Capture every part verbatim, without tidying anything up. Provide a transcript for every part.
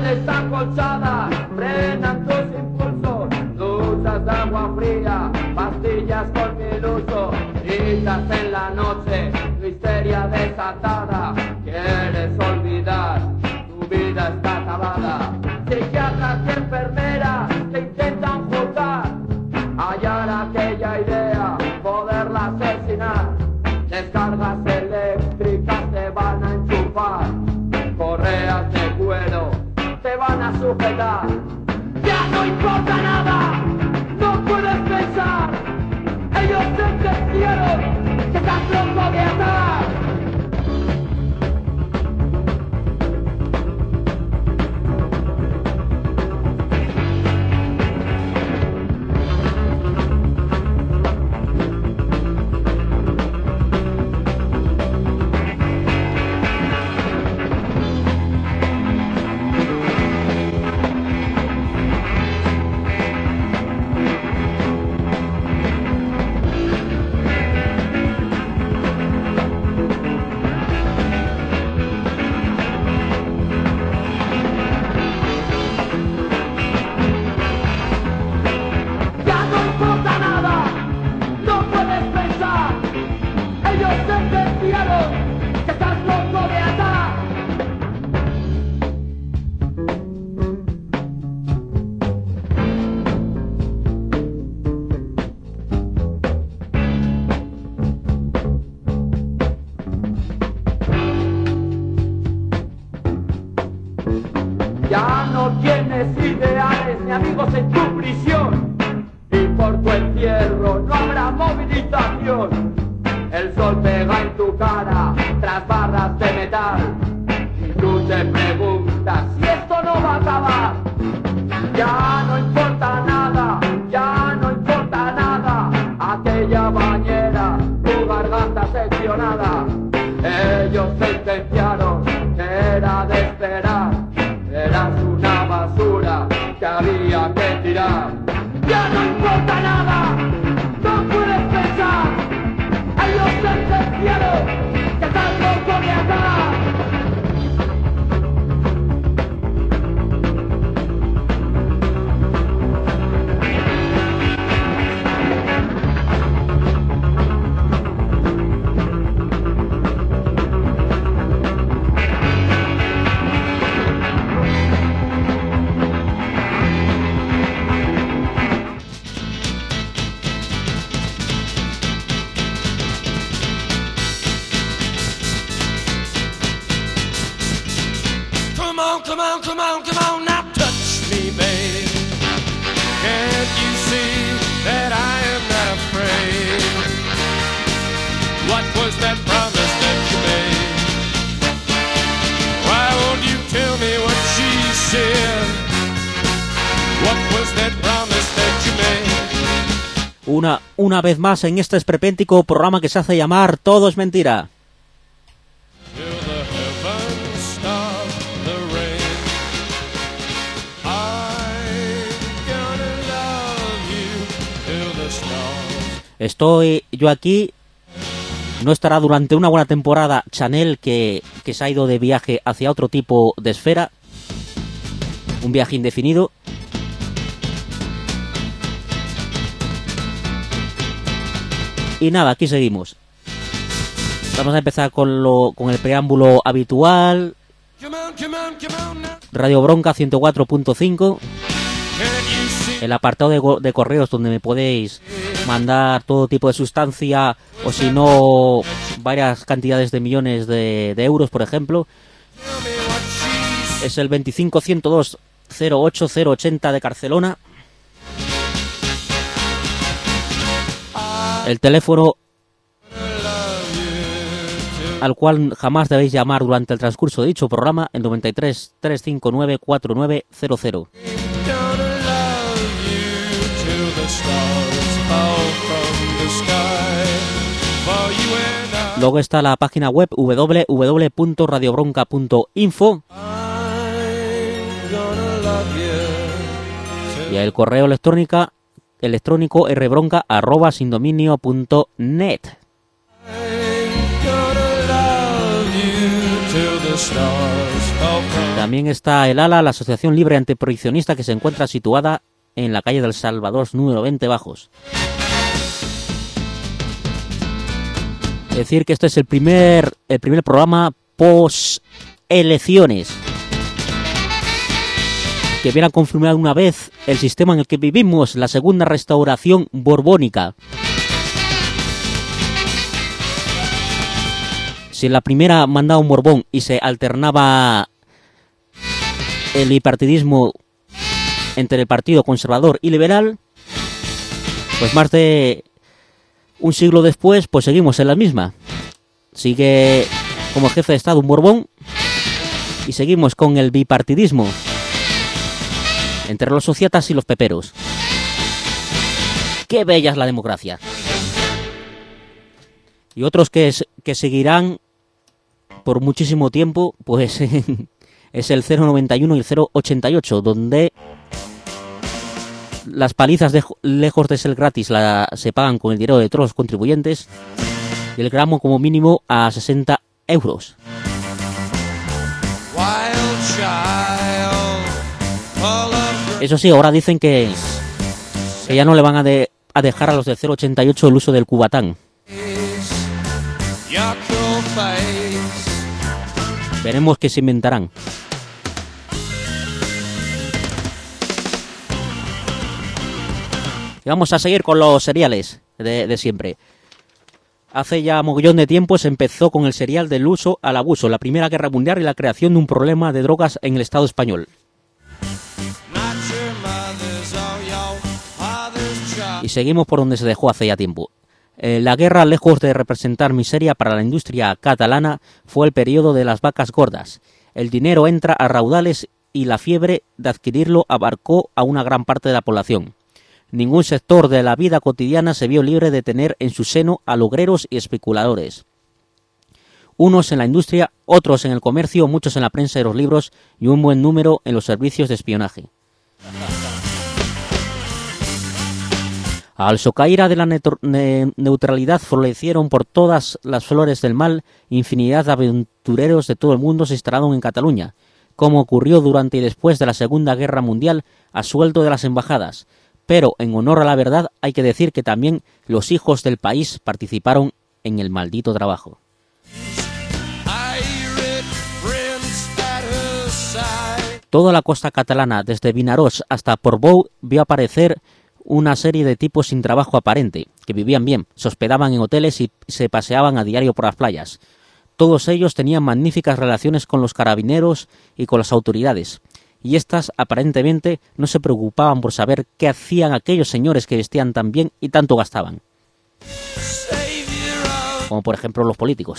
desacolchadas frenan tus impulsos, dusas de agua fría, pastillas con mil usos, gritas en la noche, tu histeria desatada, quieres olvidar, tu vida está acabada. Psiquiatras y enfermeras te intentan juzgar, hallar aquella idea, poderla asesinar. Descargas eléctricas te van a enchufar, correas de cuero te van a sujetar. Ya no importa nada, no puedes pensar, ellos sentenciaron que estás loco de atar. Ya no tienes ideales ni amigos en tu prisión, y por tu encierro no habrá movilización. El sol pega en tu cara tras barras de metal, y tú te preguntas si esto no va a acabar. Ya no importa nada, ya no importa nada, aquella bañera, tu garganta seccionada. Ellos sentenciaron que era de esperar, eras una basura que había que tirar. Ya no importa nada, no puedes pensar, ellos sentenciaron que estás loco de atar. Come on, come on, come on, now touch me, babe. Can't you see that I am not afraid? What was that promise that you made? Why won't you tell me what she said? What was that promise that you made? Una, una vez más en este esperpéntico programa que se hace llamar Todo es Mentira. Estoy yo aquí, no estará durante una buena temporada Chanel, que, que se ha ido de viaje hacia otro tipo de esfera, un viaje indefinido. Y nada, aquí seguimos. Vamos a empezar con, lo, con el preámbulo habitual. Radio Bronca ciento cuatro punto cinco. El apartado de, de correos donde me podéis mandar todo tipo de sustancia, o si no, varias cantidades de millones de, de euros, por ejemplo. Es el veinticinco ciento dos cero ocho cero ochenta de Barcelona. El teléfono al cual jamás debéis llamar durante el transcurso de dicho programa, el noventa y tres, trescientos cincuenta y nueve, cuarenta y nueve cero cero. Luego está la página web doble u doble u doble u punto radio bronca punto info y el correo electrónica electrónico rbronca arroba sindominio punto net. También está el A L A, la Asociación Libre Antiprohibicionista, que se encuentra situada en la calle del Salvador número veinte Bajos. Es decir, que este es el primer, el primer programa post-elecciones que viene a confirmar una vez el sistema en el que vivimos, la segunda restauración borbónica. Si en la primera mandaba un Borbón y se alternaba el bipartidismo entre el Partido Conservador y Liberal, pues más de un siglo después, pues seguimos en la misma. Sigue como jefe de Estado un Borbón y seguimos con el bipartidismo entre los sociatas y los peperos. ¡Qué bella es la democracia! Y otros que, que seguirán por muchísimo tiempo, pues es el cero noventa y uno y el cero ochenta y ocho, donde las palizas, de, lejos de ser gratis, la, se pagan con el dinero de todos los contribuyentes, y el gramo como mínimo a sesenta euros. Eso sí, ahora dicen que, que ya no le van a, de, a dejar a los del cero ochenta y ocho el uso del cubatán. Veremos qué se inventarán. Y vamos a seguir con los seriales de, de siempre. Hace ya mogollón de tiempo se empezó con el serial del uso al abuso, la Primera Guerra Mundial y la creación de un problema de drogas en el Estado español. Y seguimos por donde se dejó hace ya tiempo. Eh, la guerra, lejos de representar miseria para la industria catalana, fue el periodo de las vacas gordas. El dinero entra a raudales y la fiebre de adquirirlo abarcó a una gran parte de la población. Ningún sector de la vida cotidiana se vio libre de tener en su seno a logreros y especuladores. Unos en la industria, otros en el comercio, muchos en la prensa y los libros y un buen número en los servicios de espionaje. Al socaíra de la ne- neutralidad florecieron por todas las flores del mal, infinidad de aventureros de todo el mundo se instalaron en Cataluña, como ocurrió durante y después de la Segunda Guerra Mundial a sueldo de las embajadas. Pero, en honor a la verdad, hay que decir que también los hijos del país participaron en el maldito trabajo. Toda la costa catalana, desde Vinaròs hasta Portbou, vio aparecer una serie de tipos sin trabajo aparente, que vivían bien, se hospedaban en hoteles y se paseaban a diario por las playas. Todos ellos tenían magníficas relaciones con los carabineros y con las autoridades, y éstas aparentemente no se preocupaban por saber qué hacían aquellos señores que vestían tan bien y tanto gastaban. Como por ejemplo los políticos.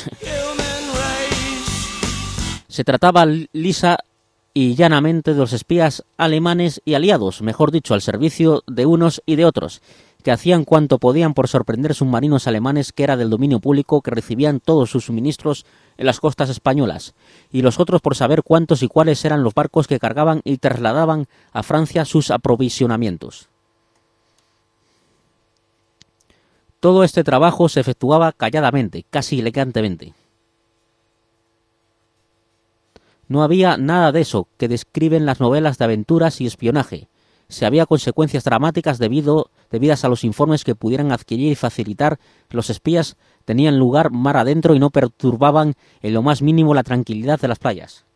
Se trataba lisa y llanamente de los espías alemanes y aliados, mejor dicho, al servicio de unos y de otros, que hacían cuanto podían por sorprender submarinos alemanes que era del dominio público, que recibían todos sus suministros en las costas españolas, y los otros por saber cuántos y cuáles eran los barcos que cargaban y trasladaban a Francia sus aprovisionamientos. Todo este trabajo se efectuaba calladamente, casi elegantemente. No había nada de eso que describen las novelas de aventuras y espionaje. Si había consecuencias dramáticas debido, debidas a los informes que pudieran adquirir y facilitar, los espías tenían lugar mar adentro y no perturbaban en lo más mínimo la tranquilidad de las playas.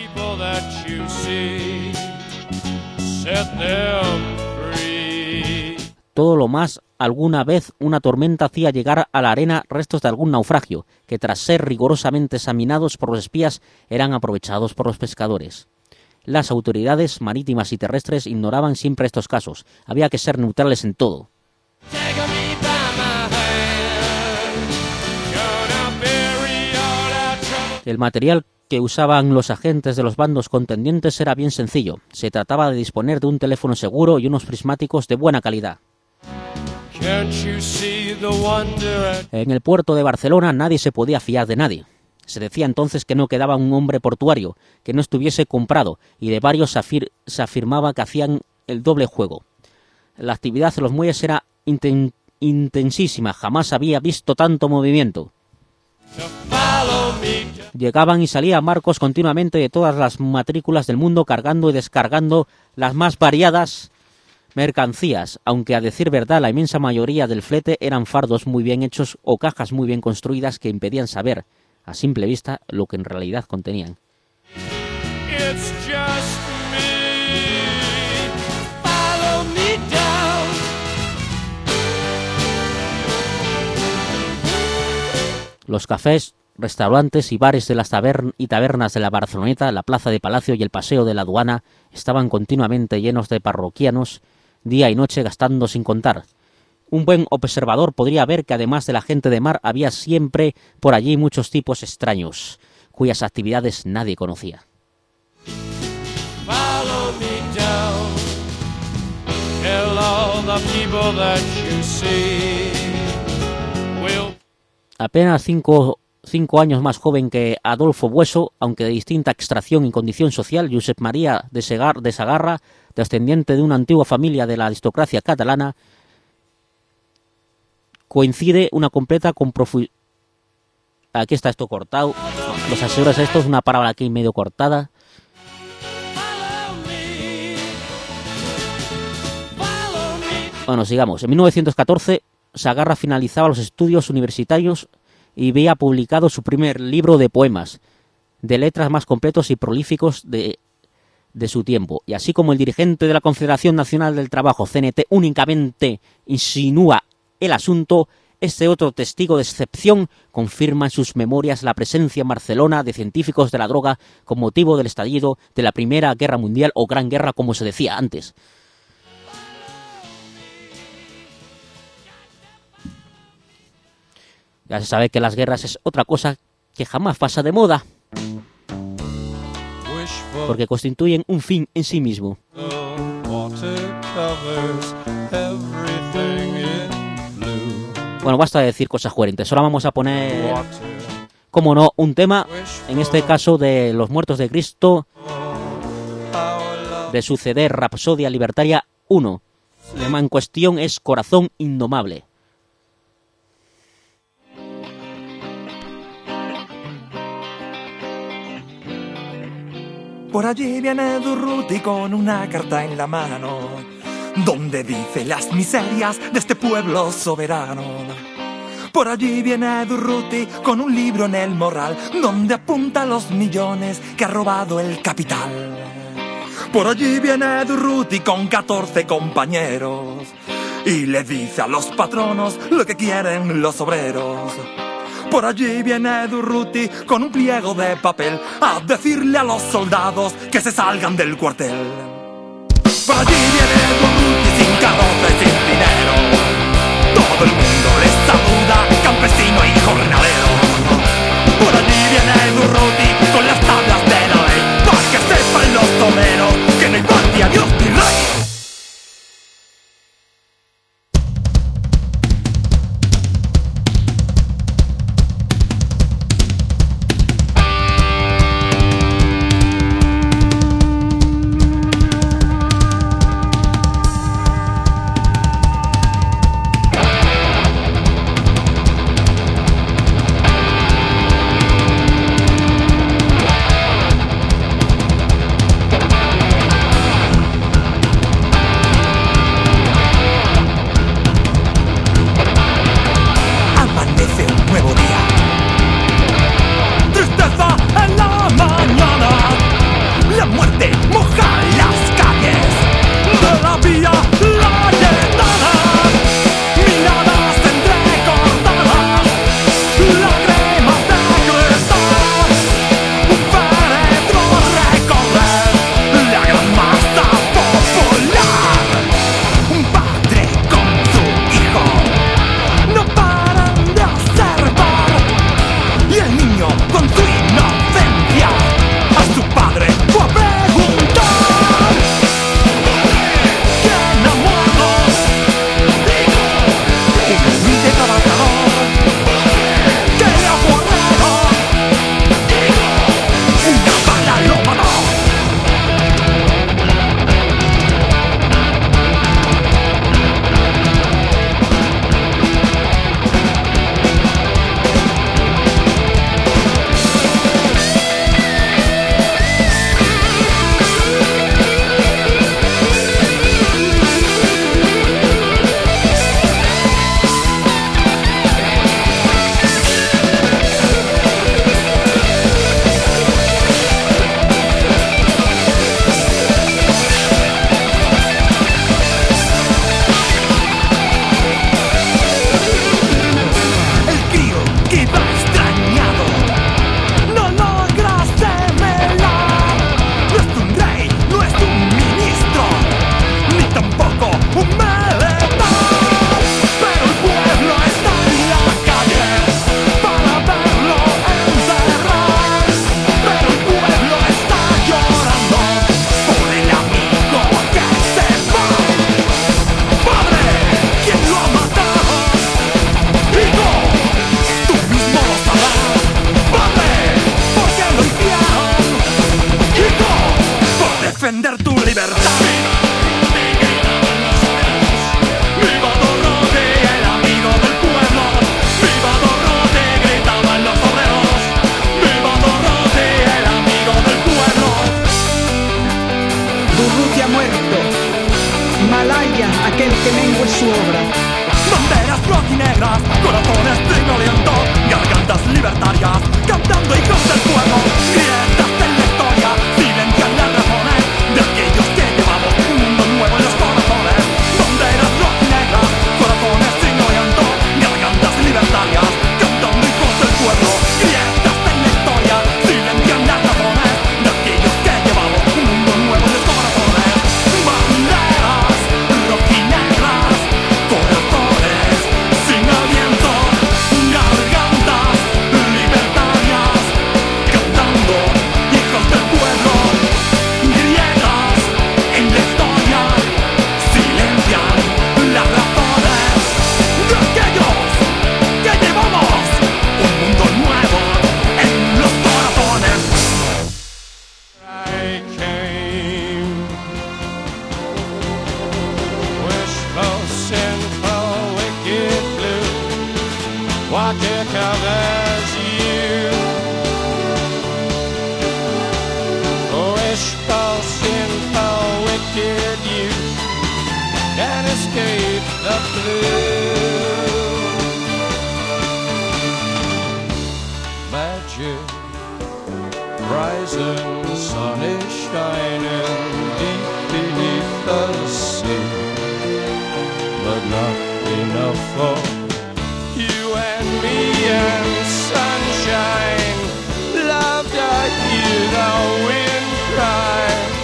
Todo lo más, alguna vez una tormenta hacía llegar a la arena restos de algún naufragio, que tras ser rigurosamente examinados por los espías eran aprovechados por los pescadores. Las autoridades marítimas y terrestres ignoraban siempre estos casos. Había que ser neutrales en todo. El material que usaban los agentes de los bandos contendientes era bien sencillo. Se trataba de disponer de un teléfono seguro y unos prismáticos de buena calidad. En el puerto de Barcelona nadie se podía fiar de nadie. Se decía entonces que no quedaba un hombre portuario que no estuviese comprado, y de varios se, afir- se afirmaba que hacían el doble juego. La actividad de los muelles era inten- intensísima, jamás había visto tanto movimiento. Llegaban y salían barcos continuamente de todas las matrículas del mundo, cargando y descargando las más variadas mercancías, aunque a decir verdad la inmensa mayoría del flete eran fardos muy bien hechos o cajas muy bien construidas que impedían saber a simple vista lo que en realidad contenían. It's just me. Follow me down. Los cafés, restaurantes y bares de las tabernas y tabernas de la Barceloneta, la Plaza de Palacio y el Paseo de la Aduana estaban continuamente llenos de parroquianos, día y noche gastando sin contar. Un buen observador podría ver que además de la gente de mar había siempre por allí muchos tipos extraños, cuyas actividades nadie conocía. Follow me down. Tell all the people that you see. We'll... Apenas cinco, cinco años más joven que Adolfo Bueso, aunque de distinta extracción y condición social, Josep María de, Segar, de Sagarra, descendiente de una antigua familia de la aristocracia catalana, coincide una completa con profu... Aquí está esto cortado. Los asesores, esto es una palabra aquí medio cortada. Bueno, sigamos. En mil novecientos catorce, Sagarra finalizaba los estudios universitarios y había publicado su primer libro de poemas, de letras más completos y prolíficos de, de su tiempo. Y así como el dirigente de la Confederación Nacional del Trabajo, C N T, únicamente insinúa el asunto, este otro testigo de excepción confirma en sus memorias la presencia en Barcelona de científicos de la droga con motivo del estallido de la Primera Guerra Mundial o Gran Guerra, como se decía antes. Ya se sabe que las guerras es otra cosa que jamás pasa de moda, porque constituyen un fin en sí mismo. Bueno, basta de decir cosas coherentes. Ahora vamos a poner, como no, un tema, en este caso de Los Muertos de Cristo, de su C D Rapsodia Libertaria uno. El tema en cuestión es Corazón Indomable. Por allí viene Durruti con una carta en la mano, donde dice las miserias de este pueblo soberano. Por allí viene Durruti con un libro en el morral, donde apunta los millones que ha robado el capital. Por allí viene Durruti con catorce compañeros, y le dice a los patronos lo que quieren los obreros. Por allí viene Durruti con un pliego de papel a decirle a los soldados que se salgan del cuartel. Por allí viene Durruti sin carroza y sin dinero. Todo el mundo les saluda, campesino y jornalero. Por allí viene Durruti con las tablas de la ley, para que sepan los toreros que no hay patria, Dios ni rey. Banderas rojinegras, corazones trignolientos, gargantas libertarias, cantando hijos del fuego, grietas en la historia, silencian las razones de aquellos que llevamos un mundo nuevo en los corazones. Banderas rojinegras, corazones trignolientos, gargantas libertarias, cantando hijos del fuego, grietas en la historia, silencian las razones de aquellos que llevamos un mundo nuevo en los corazones. Banderas rojinegras, corazones sin aliento, gargantas libertarias, cantando hijos del pueblo, grietas en la historia, silencian las razones de aquellos que llevamos un mundo nuevo en los corazones. I came, wishful, sinful, wicked blue, what covers you? Wishful, sinful, wicked you can't escape the blue. Magic, rising sun is shining deep beneath the sea, but not enough for you and me and sunshine. Love to hear the wind cry.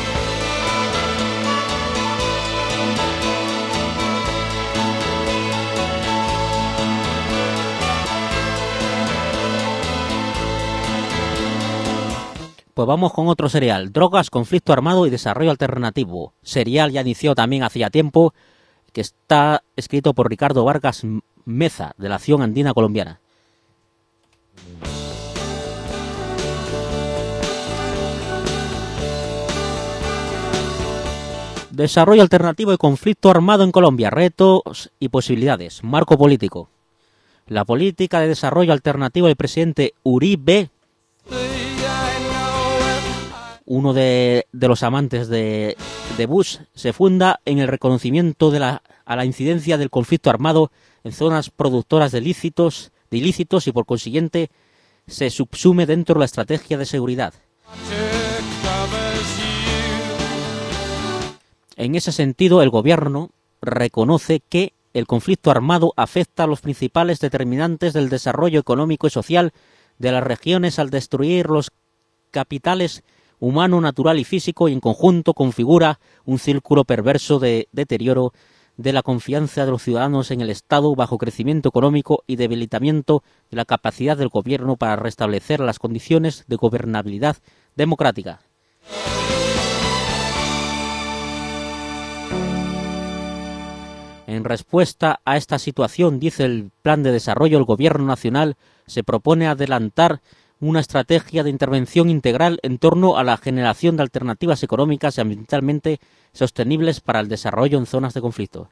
Pues vamos con otro serial, Drogas, Conflicto Armado y Desarrollo Alternativo. Serial ya inició también hacía tiempo, que está escrito por Ricardo Vargas Meza, de la Acción Andina Colombiana. Desarrollo alternativo y conflicto armado en Colombia, retos y posibilidades, marco político. La política de desarrollo alternativo del presidente Uribe, uno de, de los amantes de, de Bush, se funda en el reconocimiento de la, a la incidencia del conflicto armado en zonas productoras de ilícitos, de ilícitos y por consiguiente se subsume dentro de la estrategia de seguridad. En ese sentido, el gobierno reconoce que el conflicto armado afecta a los principales determinantes del desarrollo económico y social de las regiones al destruir los capitales humano, natural y físico, y en conjunto configura un círculo perverso de deterioro de la confianza de los ciudadanos en el Estado bajo crecimiento económico y debilitamiento de la capacidad del gobierno para restablecer las condiciones de gobernabilidad democrática. En respuesta a esta situación, dice el Plan de Desarrollo, el Gobierno Nacional se propone adelantar una estrategia de intervención integral en torno a la generación de alternativas económicas y ambientalmente sostenibles para el desarrollo en zonas de conflicto.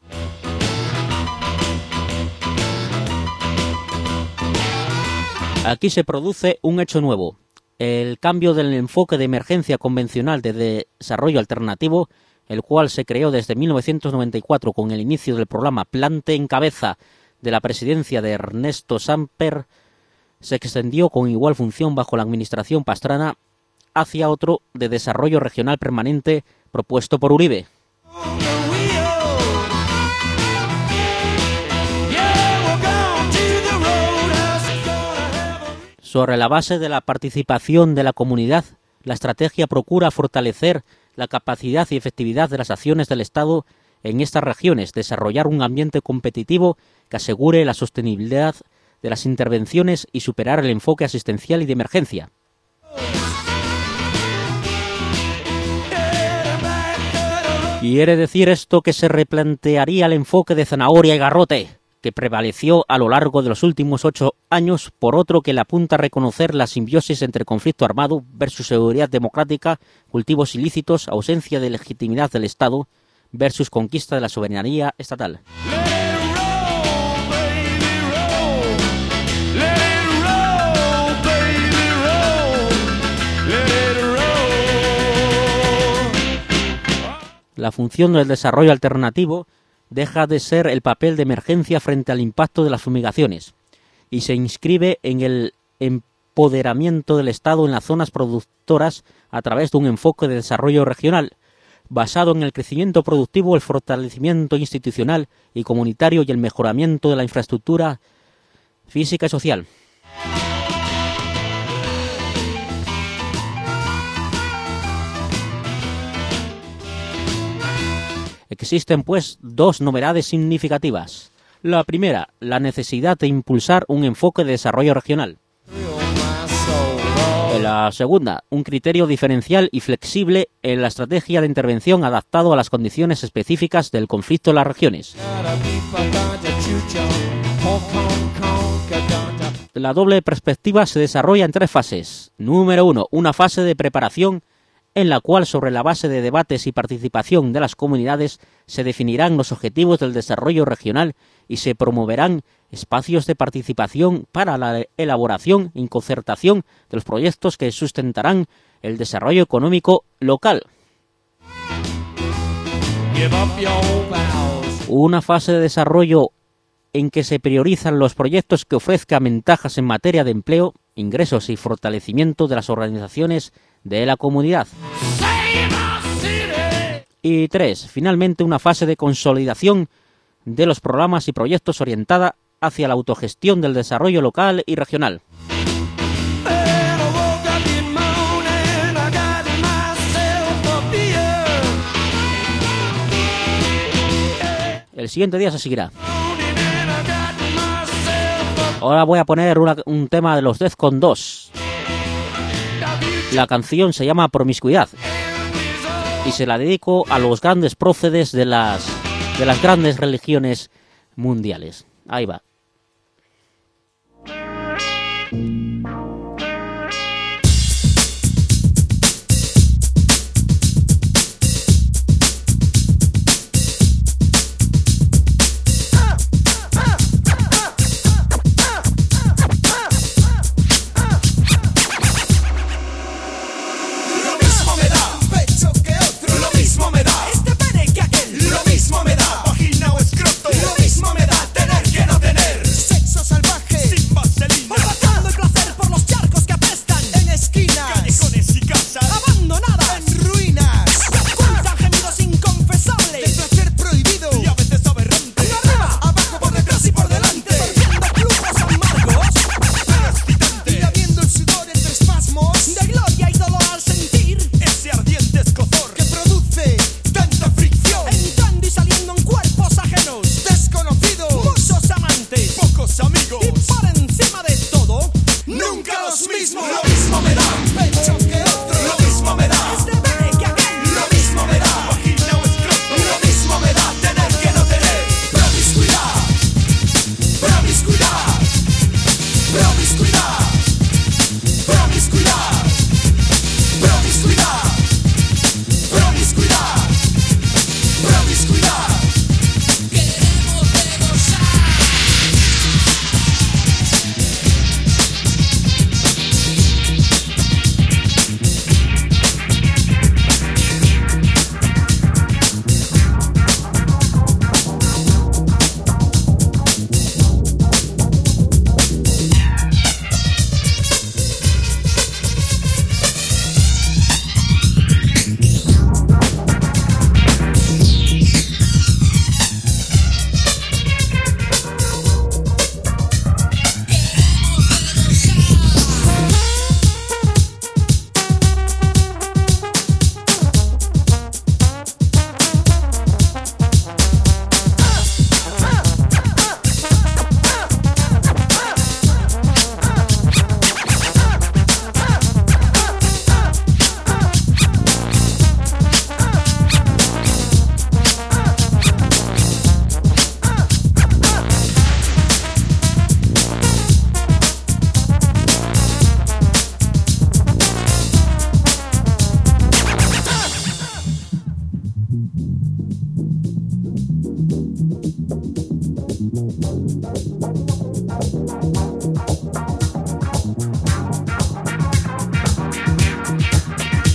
Aquí se produce un hecho nuevo. El cambio del enfoque de emergencia convencional de desarrollo alternativo, el cual se creó desde mil novecientos noventa y cuatro con el inicio del programa Plante en Cabeza de la presidencia de Ernesto Samper, se extendió con igual función bajo la administración Pastrana hacia otro de desarrollo regional permanente propuesto por Uribe. Sobre la base de la participación de la comunidad, la estrategia procura fortalecer la capacidad y efectividad de las acciones del Estado en estas regiones, desarrollar un ambiente competitivo que asegure la sostenibilidad de las intervenciones y superar el enfoque asistencial y de emergencia. ¿Quiere decir esto que se replantearía el enfoque de zanahoria y garrote que prevaleció a lo largo de los últimos ocho años por otro que le apunta a reconocer la simbiosis entre conflicto armado versus seguridad democrática, cultivos ilícitos, ausencia de legitimidad del Estado versus conquista de la soberanía estatal? La función del desarrollo alternativo deja de ser el papel de emergencia frente al impacto de las fumigaciones y se inscribe en el empoderamiento del Estado en las zonas productoras a través de un enfoque de desarrollo regional basado en el crecimiento productivo, el fortalecimiento institucional y comunitario y el mejoramiento de la infraestructura física y social. Existen, pues, dos novedades significativas. La primera, la necesidad de impulsar un enfoque de desarrollo regional. La segunda, un criterio diferencial y flexible en la estrategia de intervención adaptado a las condiciones específicas del conflicto en las regiones. La doble perspectiva se desarrolla en tres fases. Número uno, una fase de preparación en la cual, sobre la base de debates y participación de las comunidades, se definirán los objetivos del desarrollo regional y se promoverán espacios de participación para la elaboración y concertación de los proyectos que sustentarán el desarrollo económico local. Una fase de desarrollo en que se priorizan los proyectos que ofrezcan ventajas en materia de empleo, ingresos y fortalecimiento de las organizaciones de la comunidad. Y tres, finalmente una fase de consolidación de los programas y proyectos orientada hacia la autogestión del desarrollo local y regional. El siguiente día se seguirá. Ahora voy a poner una, un tema de los Defcon dos. La canción se llama Promiscuidad y se la dedico a los grandes próceres de las, de las grandes religiones mundiales. Ahí va.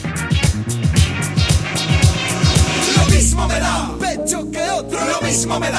mismo me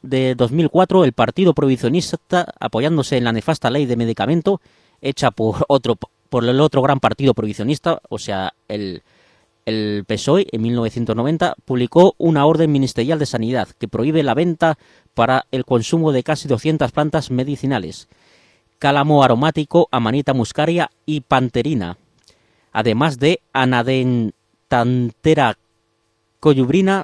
de dos mil cuatro, el Partido Prohibicionista, apoyándose en la nefasta ley de medicamento hecha por otro por el otro gran partido prohibicionista, o sea, el, el P S O E, en mil novecientos noventa, publicó una orden ministerial de sanidad que prohíbe la venta para el consumo de casi doscientas plantas medicinales: cálamo aromático, amanita muscaria y panterina, además de anadentantera coyubrina,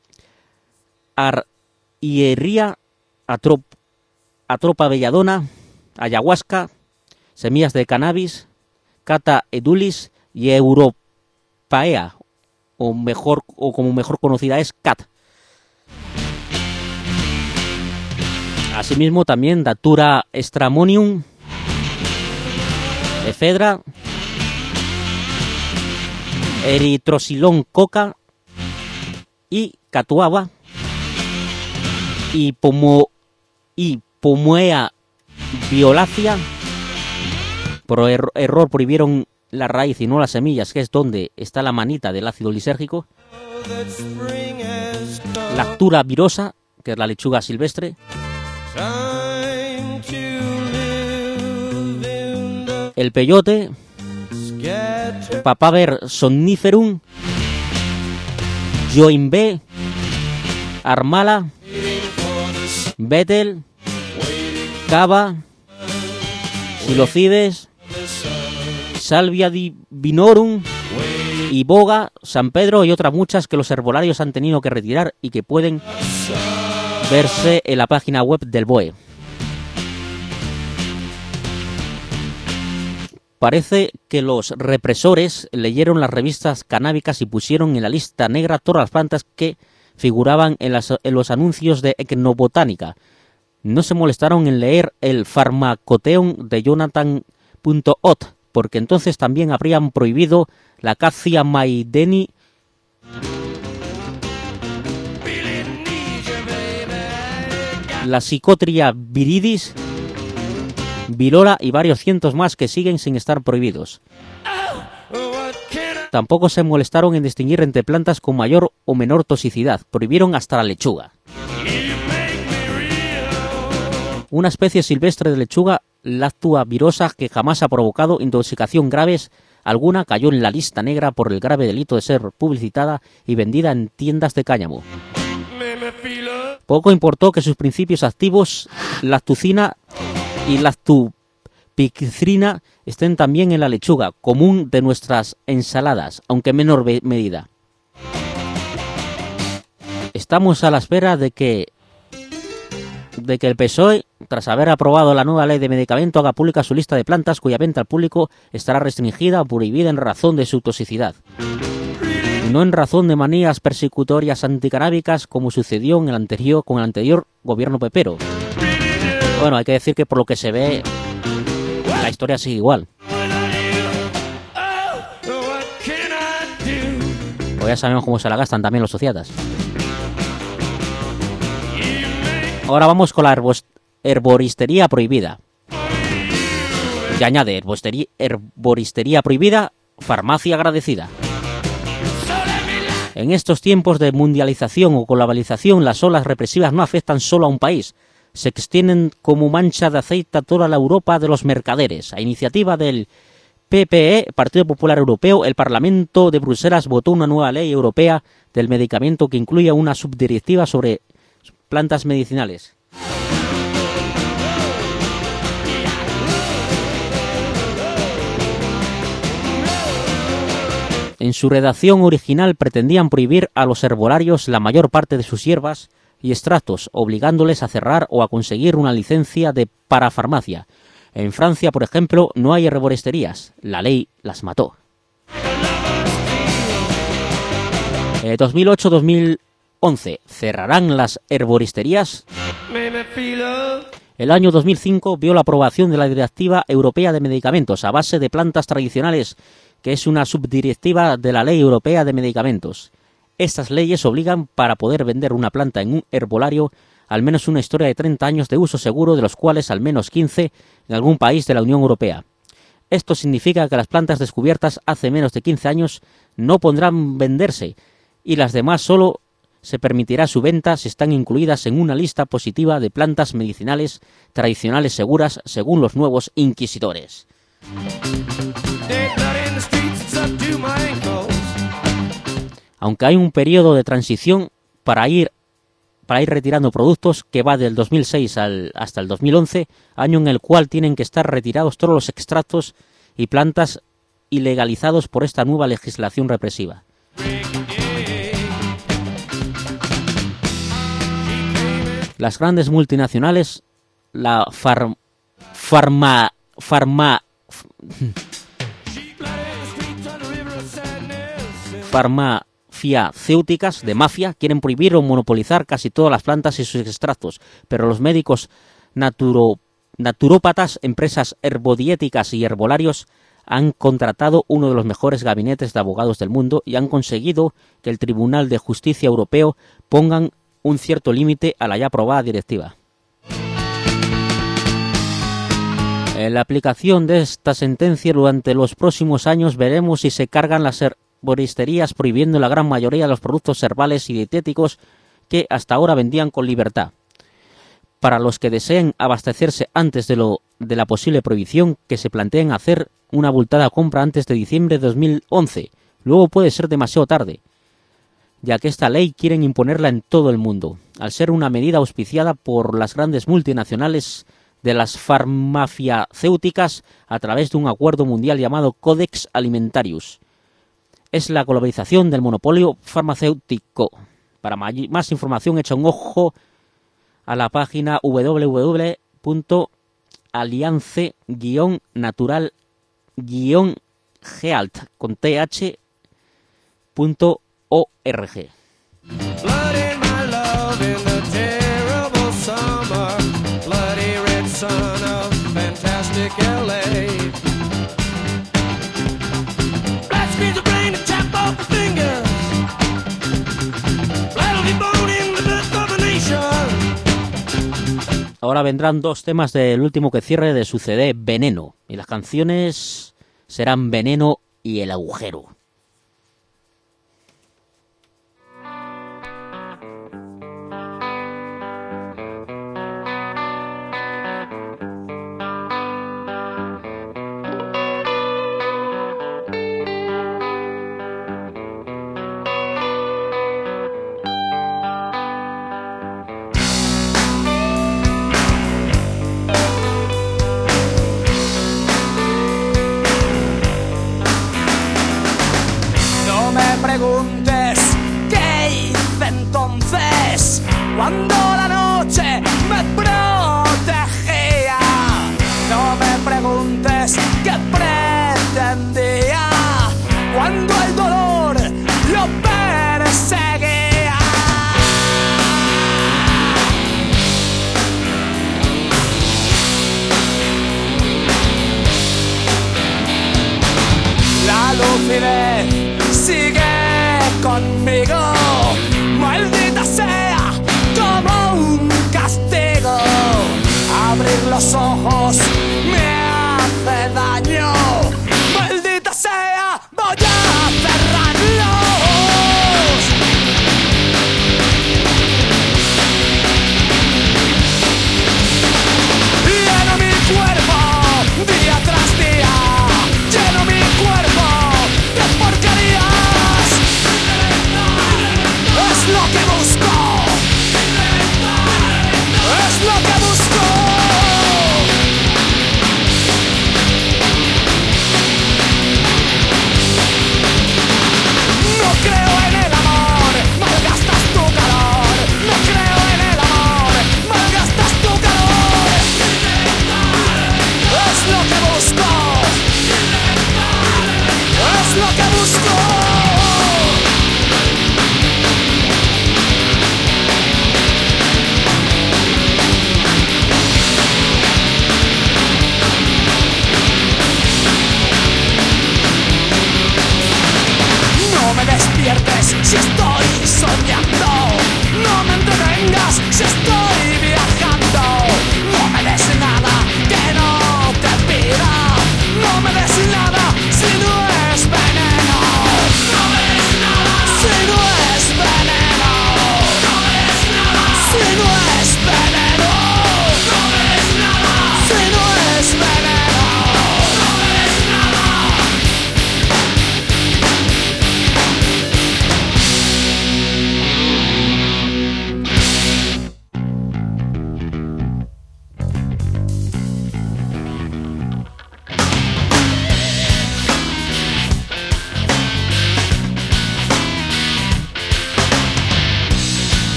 arieria, atrop, atropa belladona, ayahuasca, semillas de cannabis, cata edulis y europaea, o mejor o como mejor conocida es cat. Asimismo también Datura stramonium, efedra, eritrosilón coca y catuaba y pomo y pomoea violácea. Por er- error prohibieron la raíz y no las semillas, que es donde está la manita del ácido lisérgico. Lactura virosa, que es la lechuga silvestre. El peyote, Papaver somniferum, Joinbe, Armala, Betel, Cava, Silocides, Salvia divinorum, Iboga, San Pedro y otras muchas que los herbolarios han tenido que retirar y que pueden verse en la página web del B O E. Parece que los represores leyeron las revistas canábicas y pusieron en la lista negra todas las plantas que figuraban en, las, en los anuncios de Etnobotánica. No se molestaron en leer el Pharmacotheon de Jonathan punto ot, porque entonces también habrían prohibido la Acacia maideni, la Psychotria viridis, Vilora y varios cientos más que siguen sin estar prohibidos. Tampoco se molestaron en distinguir entre plantas con mayor o menor toxicidad. Prohibieron hasta la lechuga. Una especie silvestre de lechuga, Lactua virosa, que jamás ha provocado intoxicación graves alguna, cayó en la lista negra por el grave delito de ser publicitada y vendida en tiendas de cáñamo. Poco importó que sus principios activos, lactucina y lactupixrina, estén también en la lechuga, común de nuestras ensaladas, aunque en menor medida. Estamos a la espera de que de que el P S O E, tras haber aprobado la nueva ley de medicamento, haga pública su lista de plantas cuya venta al público estará restringida o prohibida en razón de su toxicidad, no en razón de manías persecutorias anticanábicas como sucedió en el anterior, con el anterior gobierno pepero. Bueno, hay que decir que por lo que se ve, la historia sigue igual. Pues ya sabemos cómo se la gastan también los sociatas. Ahora vamos con la herbos- herboristería prohibida. Y añade herboristería, herboristería prohibida, farmacia agradecida. En estos tiempos de mundialización o globalización, las olas represivas no afectan solo a un país. Se extienden como mancha de aceite a toda la Europa de los mercaderes. A iniciativa del P P E, Partido Popular Europeo, el Parlamento de Bruselas votó una nueva ley europea del medicamento que incluye una subdirectiva sobre plantas medicinales. En su redacción original pretendían prohibir a los herbolarios la mayor parte de sus hierbas y extractos, obligándoles a cerrar o a conseguir una licencia de parafarmacia. En Francia, por ejemplo, no hay herboristerías. La ley las mató. Eh, dos mil ocho a dos mil once. ¿Cerrarán las herboristerías? El año dos mil cinco vio la aprobación de la Directiva Europea de Medicamentos a base de plantas tradicionales, que es una subdirectiva de la Ley Europea de Medicamentos. Estas leyes obligan, para poder vender una planta en un herbolario, al menos una historia de treinta años de uso seguro, de los cuales al menos quince en algún país de la Unión Europea. Esto significa que las plantas descubiertas hace menos de quince años no podrán venderse, y las demás solo se permitirá su venta si están incluidas en una lista positiva de plantas medicinales tradicionales seguras según los nuevos inquisidores. Aunque hay un periodo de transición para ir, para ir retirando productos que va del dos mil seis al, hasta el dos mil once, año en el cual tienen que estar retirados todos los extractos y plantas ilegalizados por esta nueva legislación represiva. Las grandes multinacionales, la far, farma, farma, farmacéuticas de mafia quieren prohibir o monopolizar casi todas las plantas y sus extractos, pero los médicos naturo, naturópatas, empresas herbodiéticas y herbolarios han contratado uno de los mejores gabinetes de abogados del mundo y han conseguido que el Tribunal de Justicia Europeo pongan un cierto límite a la ya aprobada directiva. En la aplicación de esta sentencia durante los próximos años veremos si se cargan las herboristerías prohibiendo la gran mayoría de los productos herbales y dietéticos que hasta ahora vendían con libertad. Para los que deseen abastecerse antes de, lo, de la posible prohibición, que se planteen hacer una abultada compra antes de diciembre de dos mil once. Luego puede ser demasiado tarde, ya que esta ley quieren imponerla en todo el mundo, al ser una medida auspiciada por las grandes multinacionales de las farmacéuticas a través de un acuerdo mundial llamado Codex Alimentarius. Es la globalización del monopolio farmacéutico. Para más información, echa un ojo a la página w w w punto alliance guion natural guion health con th punto org. Ahora vendrán dos temas del último que cierre de su C D, Veneno, y las canciones serán Veneno y El Agujero. Preguntes qué hice entonces cuando la noche me protegía. No me preguntes qué pretendía cuando el dolor lo perseguía. La lucidez sigue conmigo, maldita sea, como un castigo. Abrir los ojos me hace daño, maldita sea, voy a cerrarlos. Lleno mi cuerpo día tras día, lleno mi cuerpo de porquerías. Es lo que busco, es lo que busco.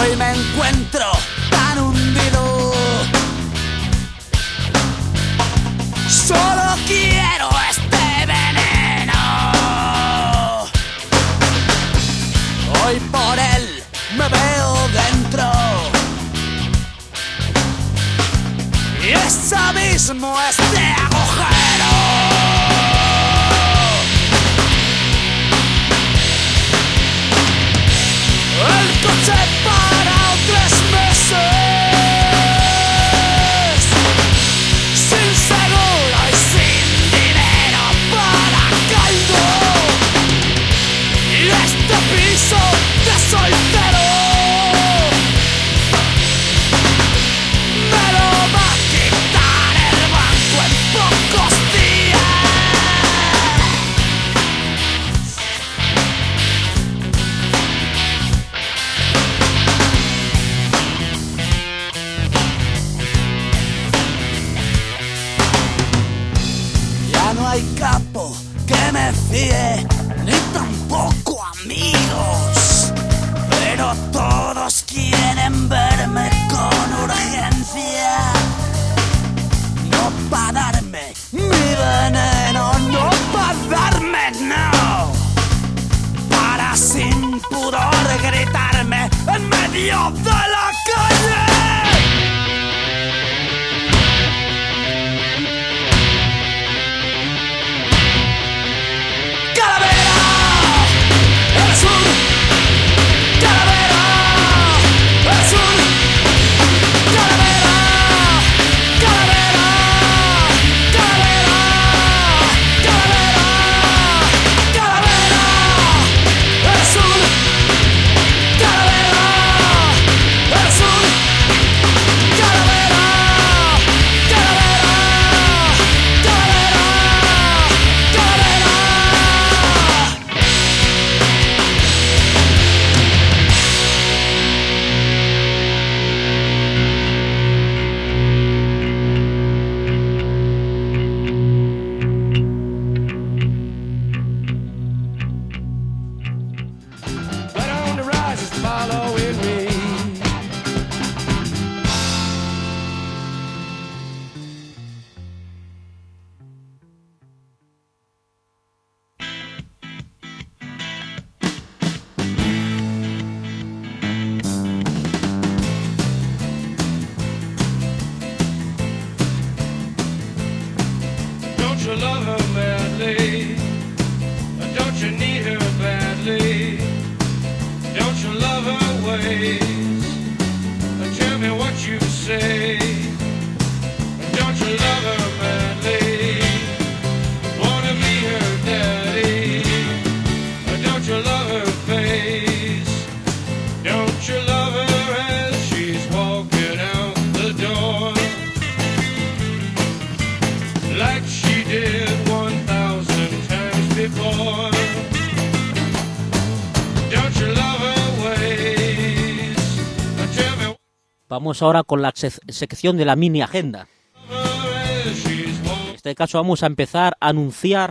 Hoy me encuentro tan hundido. Solo quiero este veneno. Hoy por él me veo dentro. Y es abismo este agujero. El coche parado tres meses, sin seguro y sin dinero para caldo. Y este piso de soltero me lo va a quitar el banco en pocos días. No hay capo que me fíe, ni tampoco amigos, pero todos quieren verme con urgencia. No pa' darme mi veneno, no pa' darme, no, para sin pudor gritarme en medio de la calle. Vamos ahora con la sec sección de la mini agenda. En este caso vamos a empezar a anunciar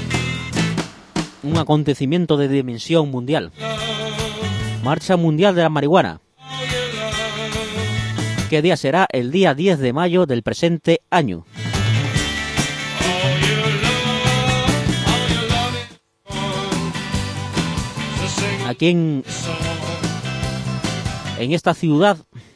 un acontecimiento de dimensión mundial. Marcha Mundial de la Marihuana. ¿Qué día será? El día diez de mayo del presente año. Aquí en, en esta ciudad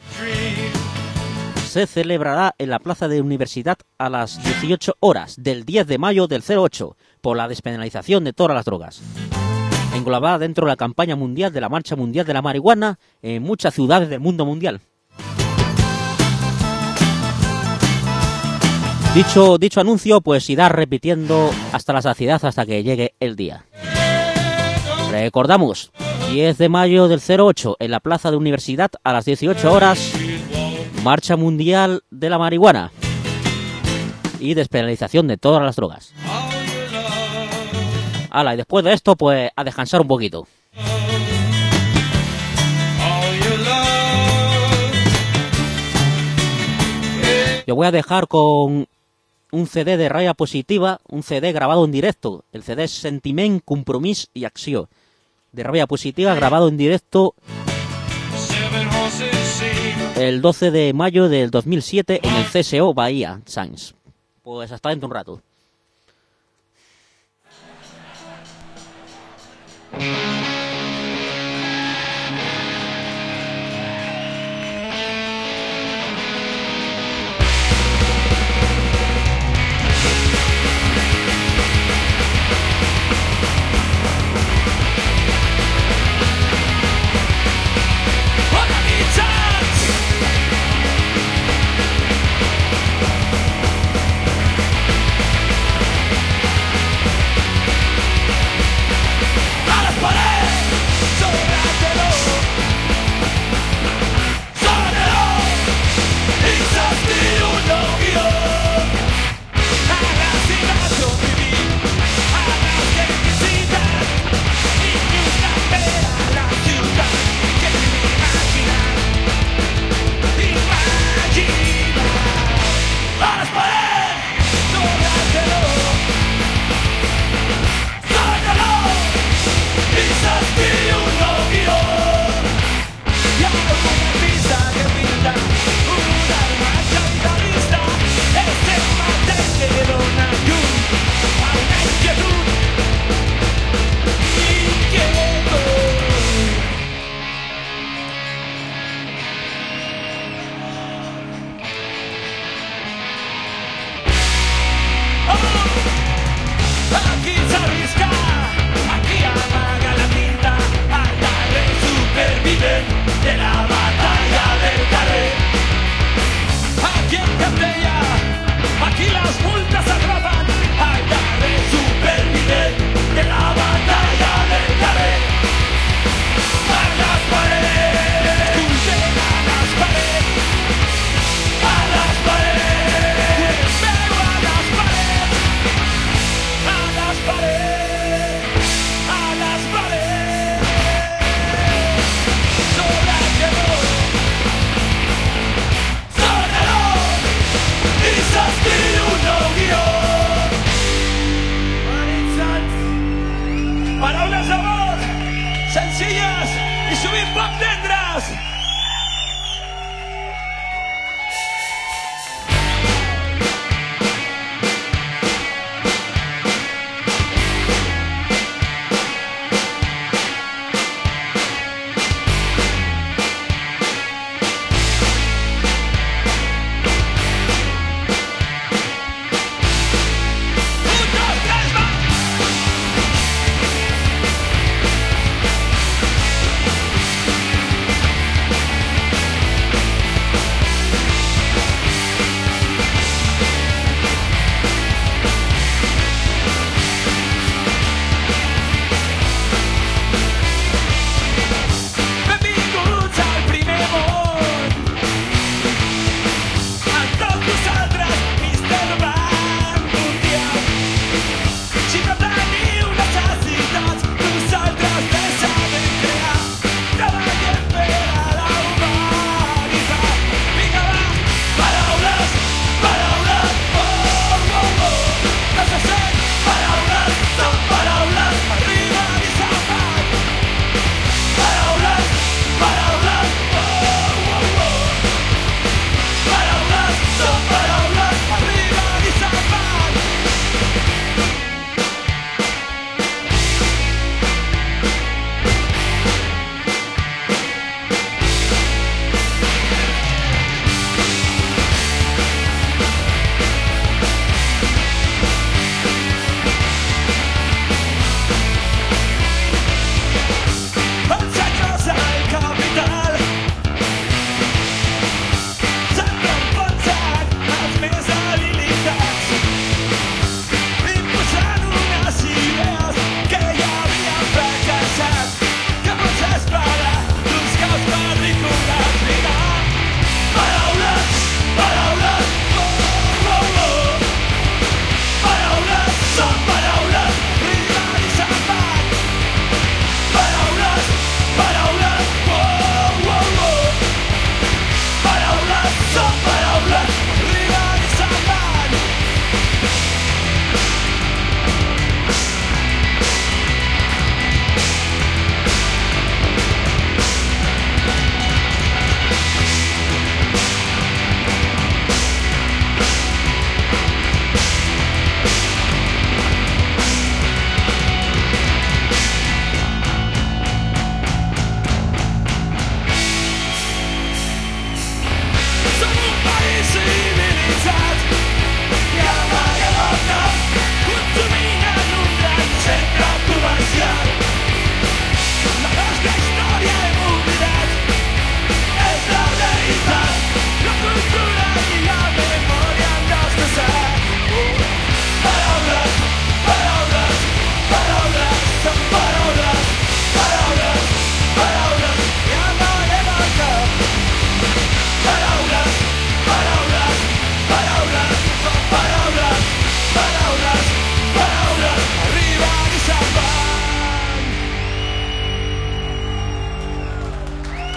se celebrará en la Plaza de Universidad a las dieciocho horas del diez de mayo del cero ocho por la despenalización de todas las drogas, englobada dentro de la campaña mundial de la Marcha Mundial de la Marihuana en muchas ciudades del mundo mundial. Dicho, dicho anuncio pues irá repitiendo hasta la saciedad hasta que llegue el día. Recordamos, diez de mayo del cero ocho en la Plaza de Universidad a las dieciocho horas, Marcha Mundial de la Marihuana y despenalización de todas las drogas. Hala, y después de esto, pues a descansar un poquito. Yo voy a dejar con un C D de Raya Positiva, un C D grabado en directo. El C D es Sentiment, Compromís y Acció. De Raya Positiva, grabado en directo el doce de mayo del dos mil siete en el C S O Bahía, Sanz. Pues hasta dentro un rato.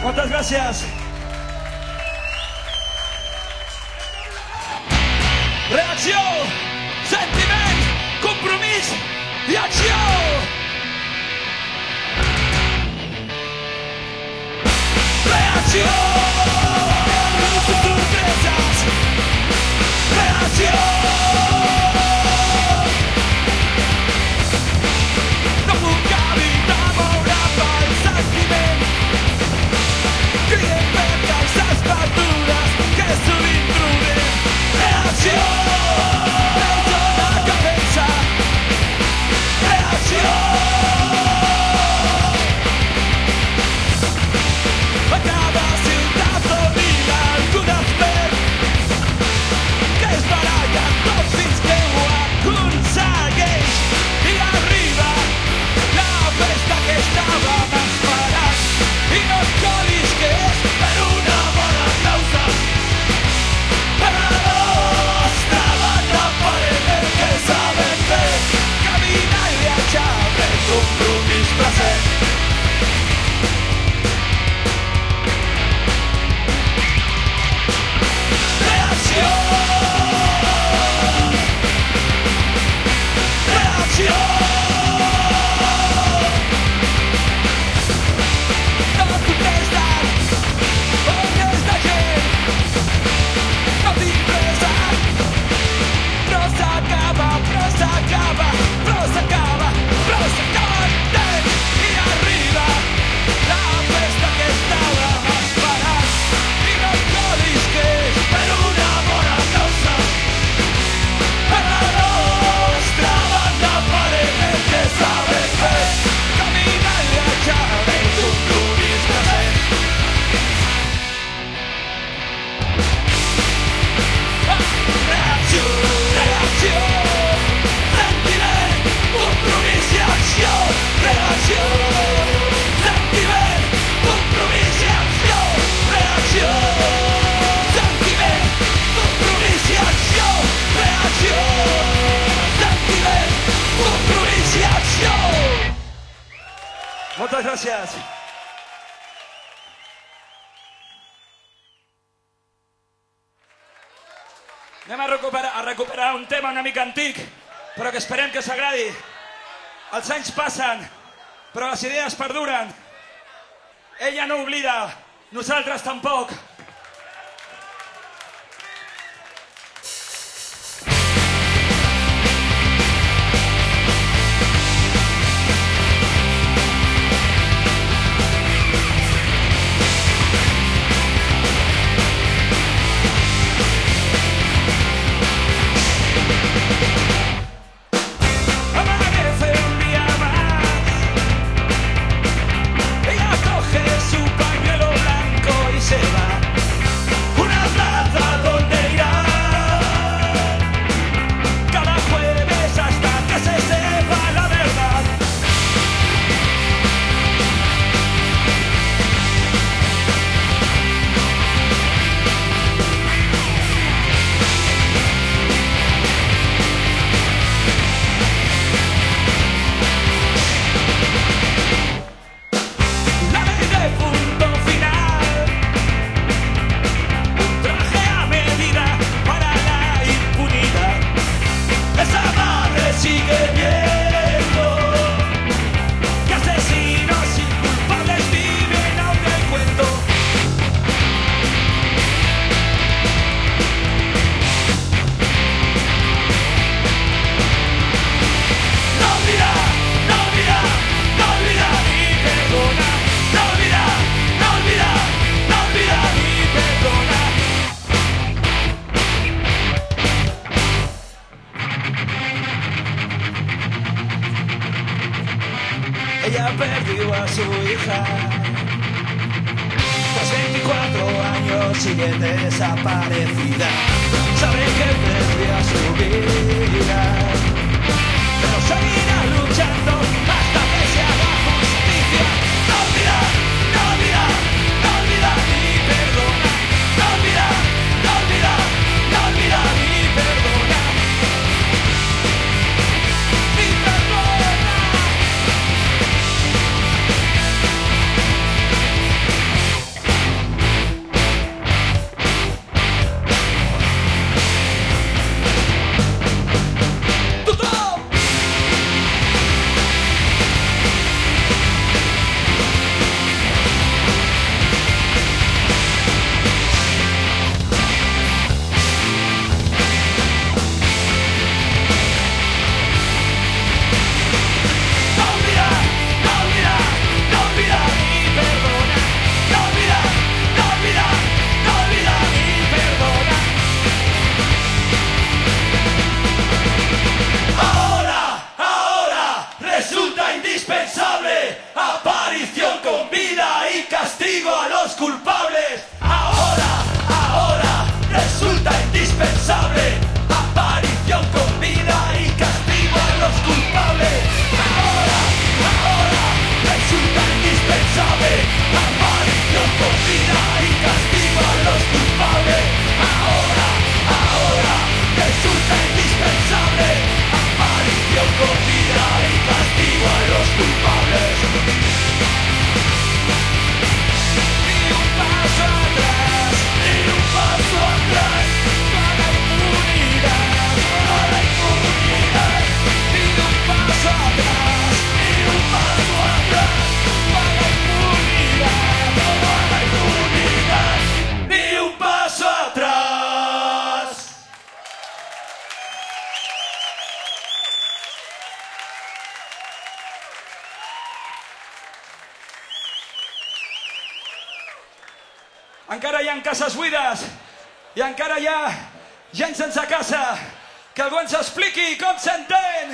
Moltes gràcies. Reacció, sentiment, compromís i acció! Reacció! Sorpreses! Reacció! No puc evitar moure'm pel sentiment. Criden perques les partures que sovint trobem. Reacció! Penso la cabeza. Reacció! A cada ciutat domina algú despert que es barallen tots fins que ho aconsegueix i arriba la festa que estàvem esperant i no et colis que és per una bona causa per la nostra banda farem el que sabem fer caminar i viatjar per compromís present. Reacció! Reacció! No contesten ordres de gent. No tinc pressa. Però s'acaba, però s'acaba, però s'acaba, però s'acaba el temps i arriba la festa que estàvem esperant i no et colis que és per una bona causa per la nostra banda farem el que sabem fer caminar i viatjar en compromís present. Reacció, reacció, sentiment, compromís i acció. Reacció, sentiment, compromís i acció. Reacció, sentiment, compromís i acció. Reacció, sentiment, compromís i acció. Moltes gràcies. Anem a recuperar, a recuperar un tema una mica antic, però que esperem que s'agradi. Els anys passen, però les idees perduren. Ella no oblida, nosaltres tampoc. Amanece un día más. Ella coge su pañuelo blanco y se va. Una plaza donde irá cada jueves hasta que se sepa la verdad. La ley de punto final, un traje a medida para la impunidad. Esa madre sigue viendo que asesinos y culpables viven aún del cuento. No olvida, no olvida, no olvida ni perdona. No olvida, no olvida, no olvida ni perdona. Ella perdió a su hija. Tras veinticuatro años sigue desaparecida. Sabe que perdió su vida, pero seguirá luchando hasta que se haga justicia. No olvida, no olvida, no olvida ni perdona. No olvida, no olvida, no olvida ni perdona. Ni perdona. encara hi ha cases buides i encara hi ha gent sense casa. Que algú ens expliqui com s'entén.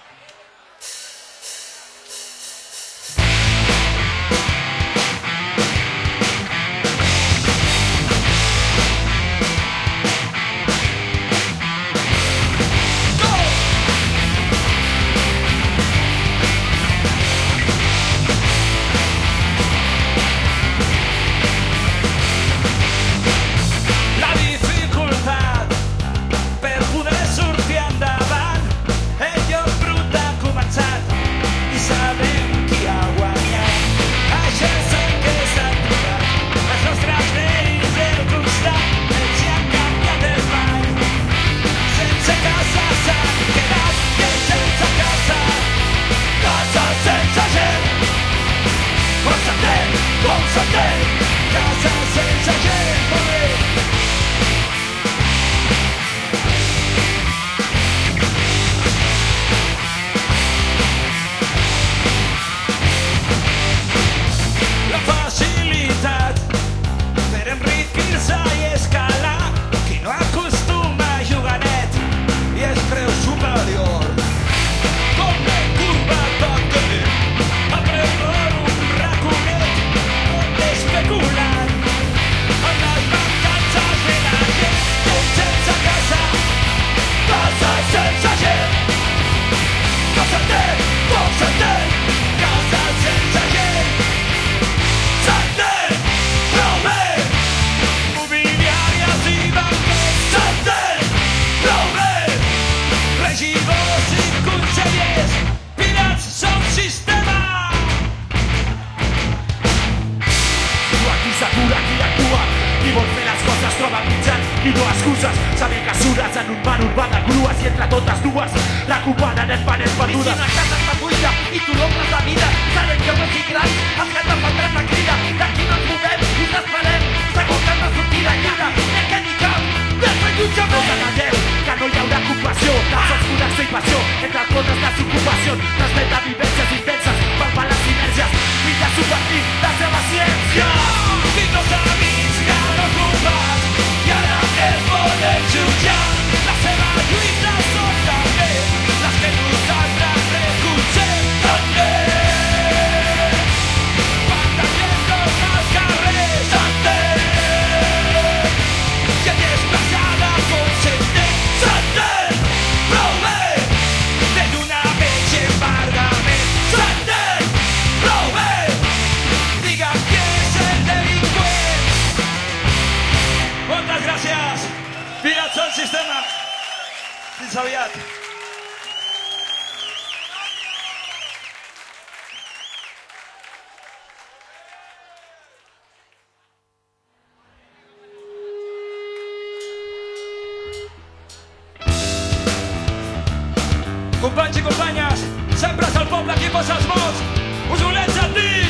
Companys i companyes, sempre és el poble qui posa els mots. Us volem sentir.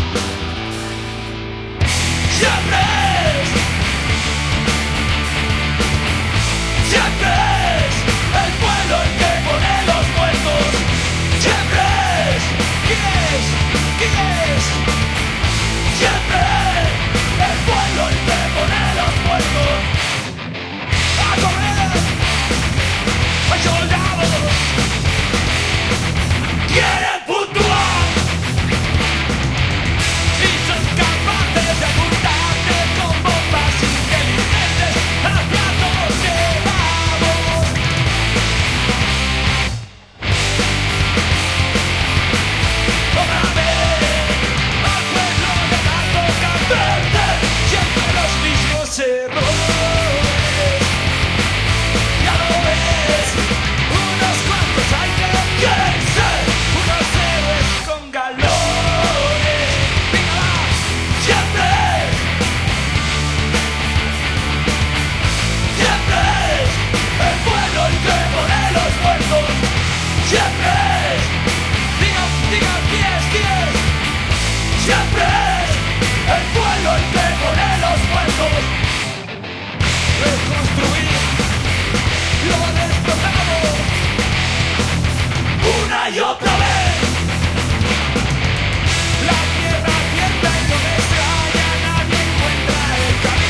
Siempre es, siempre es el pueblo el que pone los muertos. Siempre es, ¿quién es? ¿Quién es? Siempre es el pueblo el que pone los muertos. ¡A correr! ¡Hay soldados! ¡Quieren puntuar! Y son capaces de apuntarte con bombas inteligentes hacia donde vamos. Otra vez al pueblo le va a tocar perder siempre los mismos errores. Ya lo ves, unos cuantos hay que quererse. Unos héroes con galones. Venga va, siempre es, siempre es el pueblo el que pone los muertos. Siempre es, digan, digan quién es, quién es. Siempre es el pueblo el que pone los muertos. Reconstruir lo destrozado una y otra vez. La tierra abierta y no me extraña, nadie encuentra el camino.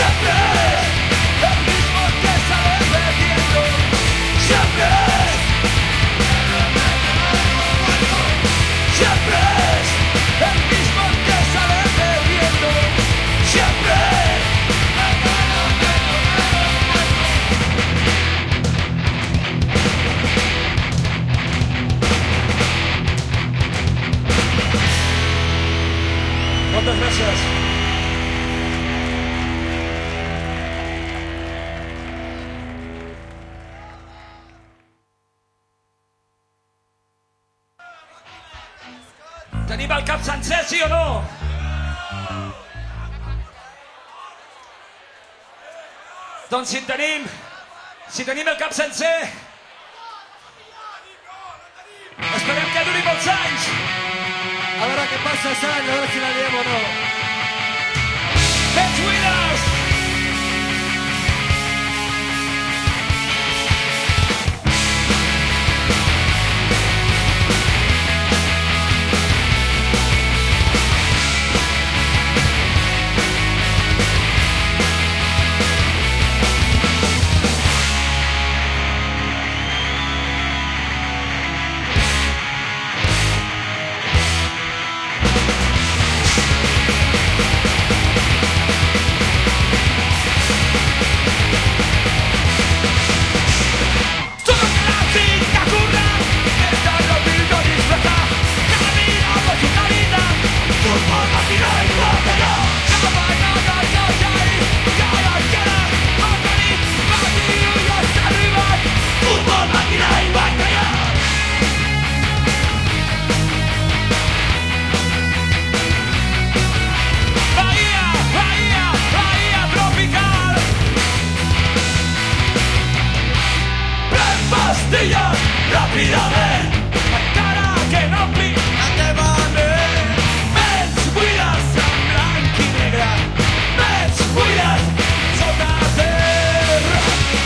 Siempre es el mismo que sale bebiendo. Siempre es. Siempre es el mismo que sale bebiendo. Siempre es. Muchas gracias. Tenim el cap sencer, sí o no? Doncs si tenim, si tenim el cap sencer, esperem que duri molts anys. A veure què passa, Sant, a veure si la diem o no. Let's win us! Ràpidament, encara que no ompli la teva ment. Ments buides en blanc i negre, ments buides sota terra.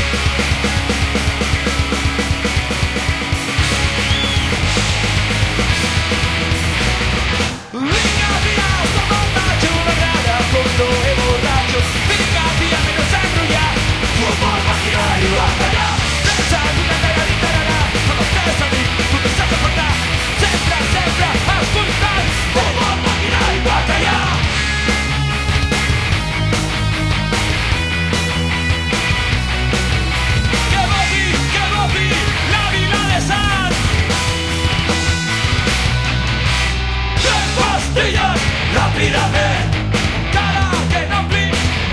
Vinga, via, som un macho, una grada, fondo e borracho. Vinga, via, menos enrollar, futbol, maquinari, batalla. Sense una cagadita, a mi, tu te saps apartar. Sempre, sempre escoltant futbol, màquina i batalla. Que voti, que voti la vila de Sant. Tres pastilles ràpidament, encara que no ompli.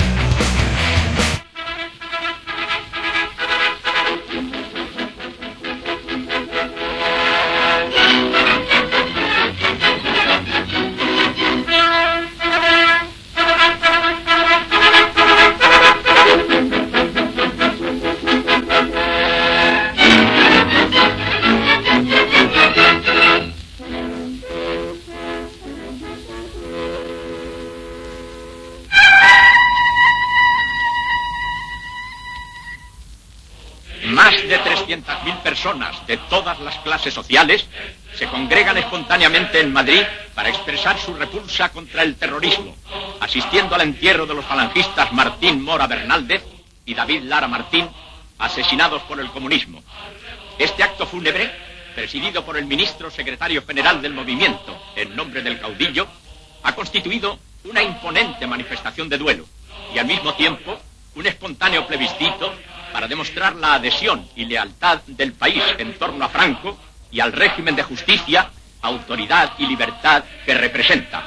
Más de trescientas mil personas de todas las clases sociales se congregan espontáneamente en Madrid para expresar su repulsa contra el terrorismo, asistiendo al entierro de los falangistas Martín Mora Bernaldez y David Lara Martín, asesinados por el comunismo. Este acto fúnebre, presidido por el ministro secretario general del movimiento, en nombre del caudillo, ha constituido una imponente manifestación de duelo y al mismo tiempo un espontáneo plebiscito para demostrar la adhesión y lealtad del país en torno a Franco y al régimen de justicia, autoridad y libertad que representa.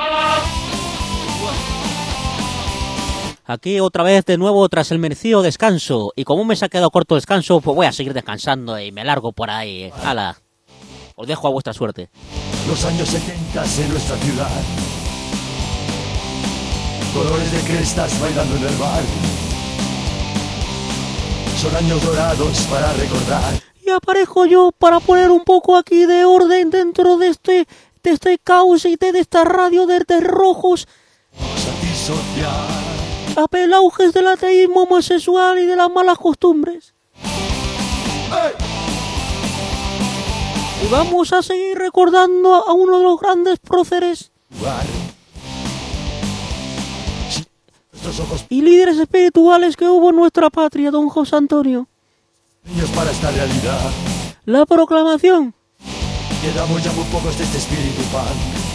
Aquí otra vez de nuevo tras el merecido descanso. Y como me se ha quedado corto el descanso, pues voy a seguir descansando y me largo por ahí. ¡Hala! Os dejo a vuestra suerte. Los años setenta en nuestra ciudad, colores de crestas bailando en el bar, son años dorados para recordar. Y aparejo yo para poner un poco aquí de orden dentro de este de este caos y de esta radio de, de rojos. Apelaujes del ateísmo homosexual y de las malas costumbres. ¡Hey! Y vamos a seguir recordando a uno de los grandes próceres. y líderes espirituales que hubo en nuestra patria, don José Antonio. Niños para esta realidad. La proclamación. Quedamos ya muy pocos de este espíritu pan.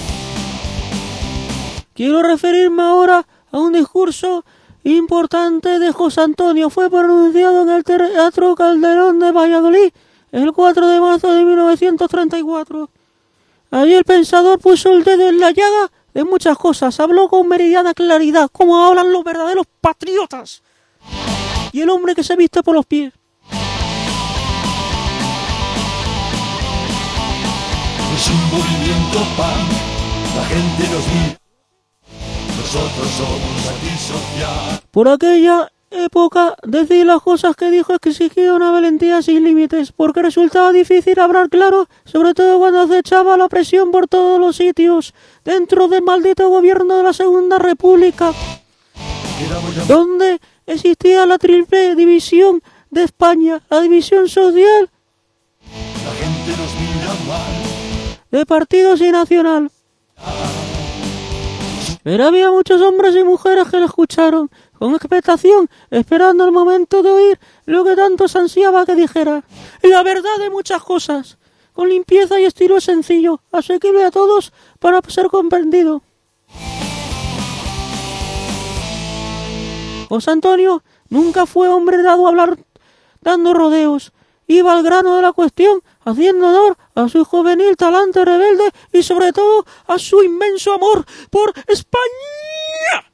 Quiero referirme ahora a un discurso importante de José Antonio. Fue pronunciado en el Teatro Calderón de Valladolid el cuatro de marzo de mil novecientos treinta y cuatro. Allí el pensador puso el dedo en la llaga de muchas cosas. Habló con meridiana claridad, como hablan los verdaderos patriotas. Y el hombre que se viste por los pies. Es un movimiento pan, la gente nos mira. Nosotros somos antisocial. Por aquella época, decir las cosas que dijo exigía una valentía sin límites, porque resultaba difícil hablar claro, sobre todo cuando acechaba la presión por todos los sitios, dentro del maldito gobierno de la Segunda República, donde existía la triple división de España, la división social, La gente nos mira mal. de partidos y nacional. Pero había muchos hombres y mujeres que le escucharon, con expectación, esperando el momento de oír lo que tanto se ansiaba que dijera. La verdad de muchas cosas, con limpieza y estilo sencillo, asequible a todos para ser comprendido. José Antonio nunca fue hombre dado a hablar dando rodeos. Iba al grano de la cuestión, haciendo honor a su juvenil talante rebelde y sobre todo a su inmenso amor por España.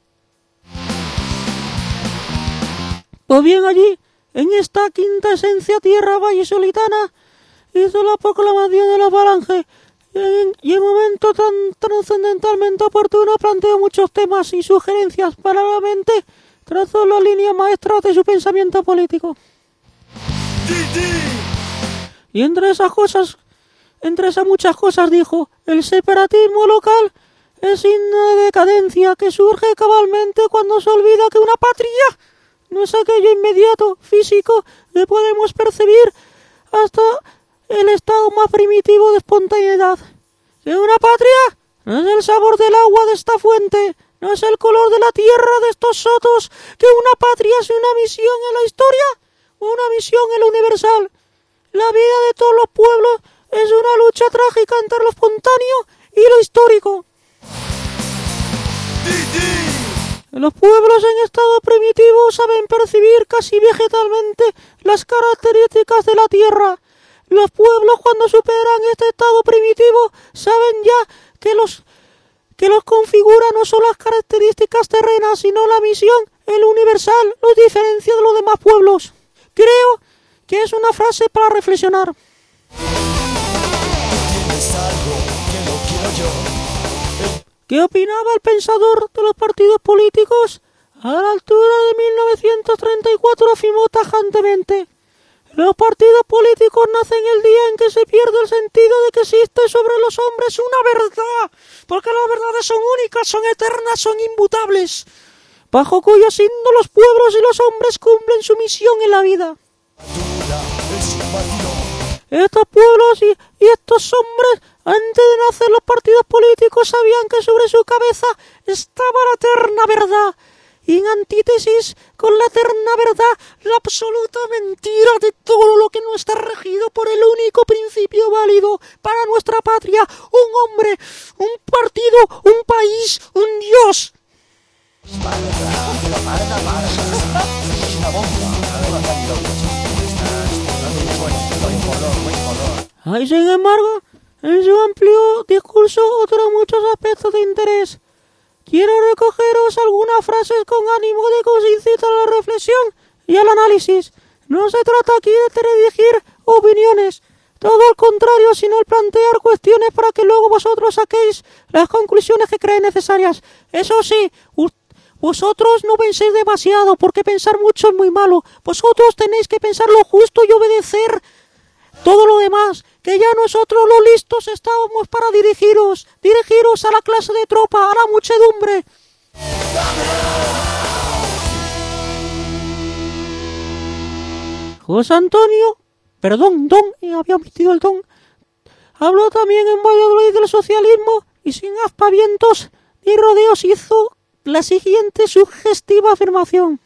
Pues bien, allí, en esta quinta esencia tierra vallisolitana, hizo la proclamación de la falange y en, y en momento tan trascendentalmente oportuno planteó muchos temas y sugerencias. Paralelamente trazó las líneas maestras de su pensamiento político. Y entre esas cosas, entre esas muchas cosas dijo, el separatismo local es signo de decadencia que surge cabalmente cuando se olvida que una patria no es aquello inmediato, físico, que podemos percibir hasta el estado más primitivo de espontaneidad. Que una patria no es el sabor del agua de esta fuente, no es el color de la tierra de estos sotos, que una patria es una misión en la historia, una misión en lo universal. La vida de todos los pueblos es una lucha trágica entre lo espontáneo y lo histórico. Los pueblos en estado primitivo saben percibir casi vegetalmente las características de la tierra. Los pueblos, cuando superan este estado primitivo, saben ya que los que los configura no son las características terrenas, sino la misión, el universal, los diferencia de los demás pueblos. Creo que es una frase para reflexionar. ¿Qué opinaba el pensador de los partidos políticos? A la altura de mil novecientos treinta y cuatro afirmó tajantemente: los partidos políticos nacen el día en que se pierde el sentido de que existe sobre los hombres una verdad, porque las verdades son únicas, son eternas, son inmutables, bajo cuyo signo los pueblos y los hombres cumplen su misión en la vida. Estos pueblos y, y estos hombres, antes de nacer los partidos políticos, sabían que sobre su cabeza estaba la eterna verdad, y en antítesis con la eterna verdad, la absoluta mentira de todo lo que no está regido por el único principio válido para nuestra patria: un hombre, un partido, un país, un Dios. Hay, sin embargo, en su amplio discurso otros muchos aspectos de interés. Quiero recogeros algunas frases con ánimo de que os incite a la reflexión y al análisis. No se trata aquí de dirigir opiniones, todo al contrario, sino el plantear cuestiones para que luego vosotros saquéis las conclusiones que creéis necesarias. Eso sí, vosotros no penséis demasiado, porque pensar mucho es muy malo. Vosotros tenéis que pensar lo justo y obedecer todo lo demás, que ya nosotros los listos estábamos para dirigiros, dirigiros a la clase de tropa, a la muchedumbre. José Antonio, perdón, don, y había omitido el don, habló también en Valladolid del socialismo y sin aspavientos ni rodeos hizo la siguiente sugestiva afirmación.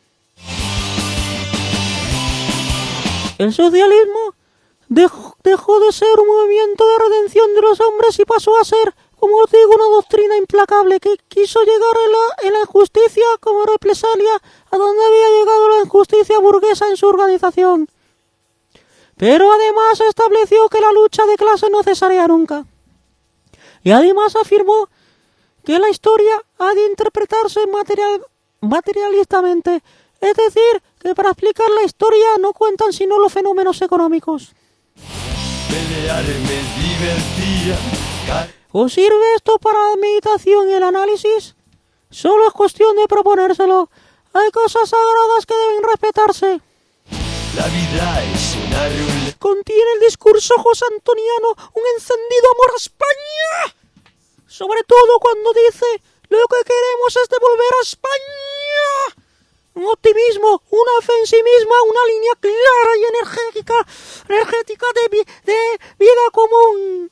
El socialismo dejó, dejó de ser un movimiento de redención de los hombres y pasó a ser, como os digo, una doctrina implacable que quiso llegar en la, en la injusticia como represalia a donde había llegado la injusticia burguesa en su organización. Pero además estableció que la lucha de clase no cesaría nunca. Y además afirmó que la historia ha de interpretarse material, materialistamente, es decir, que para explicar la historia no cuentan sino los fenómenos económicos. Pelear me divertía. ¿Os sirve esto para la meditación y el análisis? Solo es cuestión de proponérselo. Hay cosas sagradas que deben respetarse. La vida es una ruleta. Contiene el discurso josantoniano un encendido amor a España. Sobre todo cuando dice, lo que queremos es devolver a España un optimismo, una fe en sí misma, una línea clara y energética, energética de, vi, de vida común.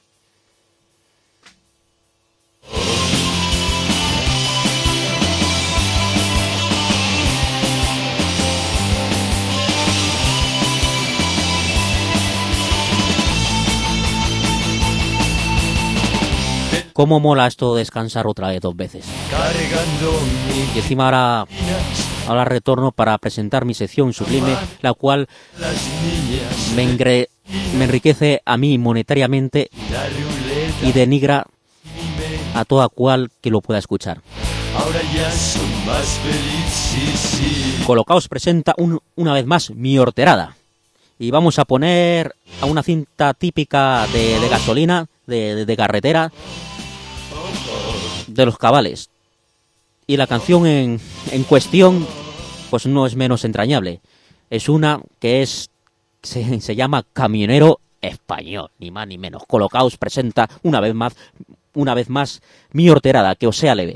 ¿Cómo mola esto de descansar otra vez dos veces? Cargando mi Y encima ahora, ahora retorno para presentar mi sección sublime, la cual las niñas. me, engre, me enriquece a mí monetariamente La ruleta y denigra a toda cual que lo pueda escuchar. ahora ya son más felices. Sí. Colocaos presenta un, una vez más mi horterada. Y vamos a poner a una cinta típica de, de gasolina, de, de, de carretera, de los cabales. Y la canción en, en cuestión pues no es menos entrañable. Es una que es se, se llama Camionero Español, ni más ni menos. Colocaos presenta una vez más, una vez más mi horterada, que os sea leve.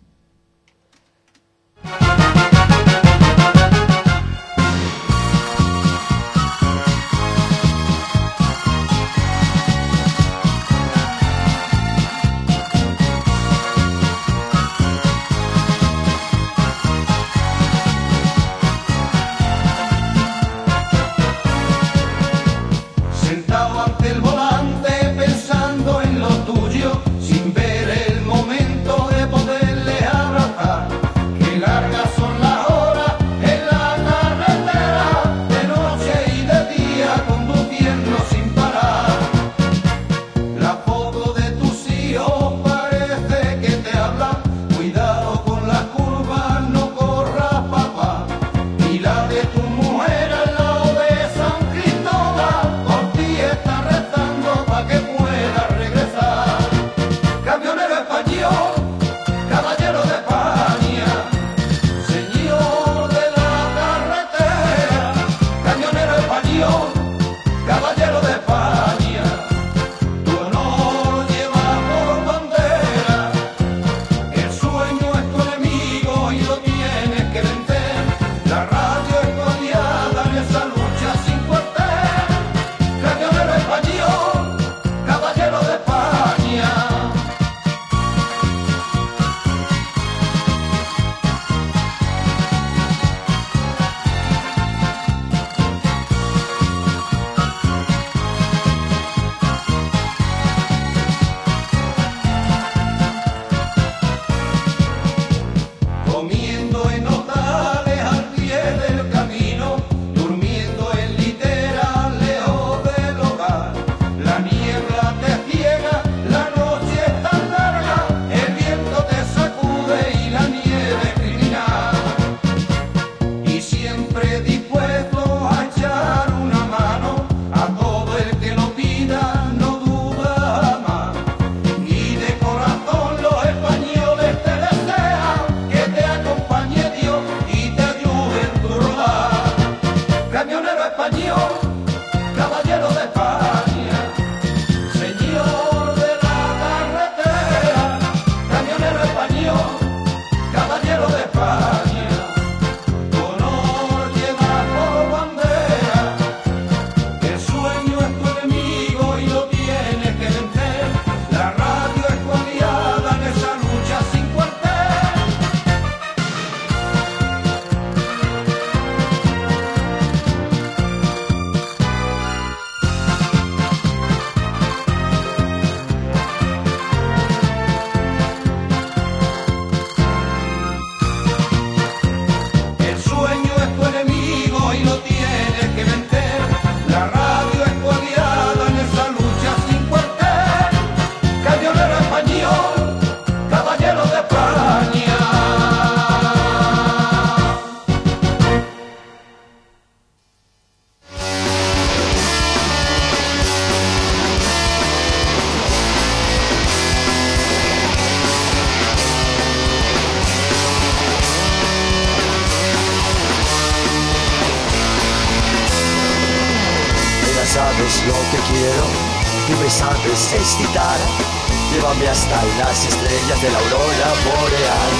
Sentado ante el volante pensando en lo tuyo, sin ver el momento de poderle abrazar. Qué largas son las horas en la carretera, de noche y de día conduciendo sin parar. La foto de tus hijos parece que te habla, cuidado con las curvas, no corras papá. Y la de tu mujer al lado de San Cristóbal, por ti está rezando pa' que pueda regresar. Camionero español, caballero de España, señor de la carretera. Camionero español, caballero de España, tu honor lleva por bandera. El sueño es tu enemigo y lo tienes que vencer. La radio es tu aliada en esa lucha sin cuartel. Camionero español, caballero de España. Comiendo en nopales al pie sabes lo que quiero, tú me sabes excitar. Llévame hasta las estrellas de la aurora boreal.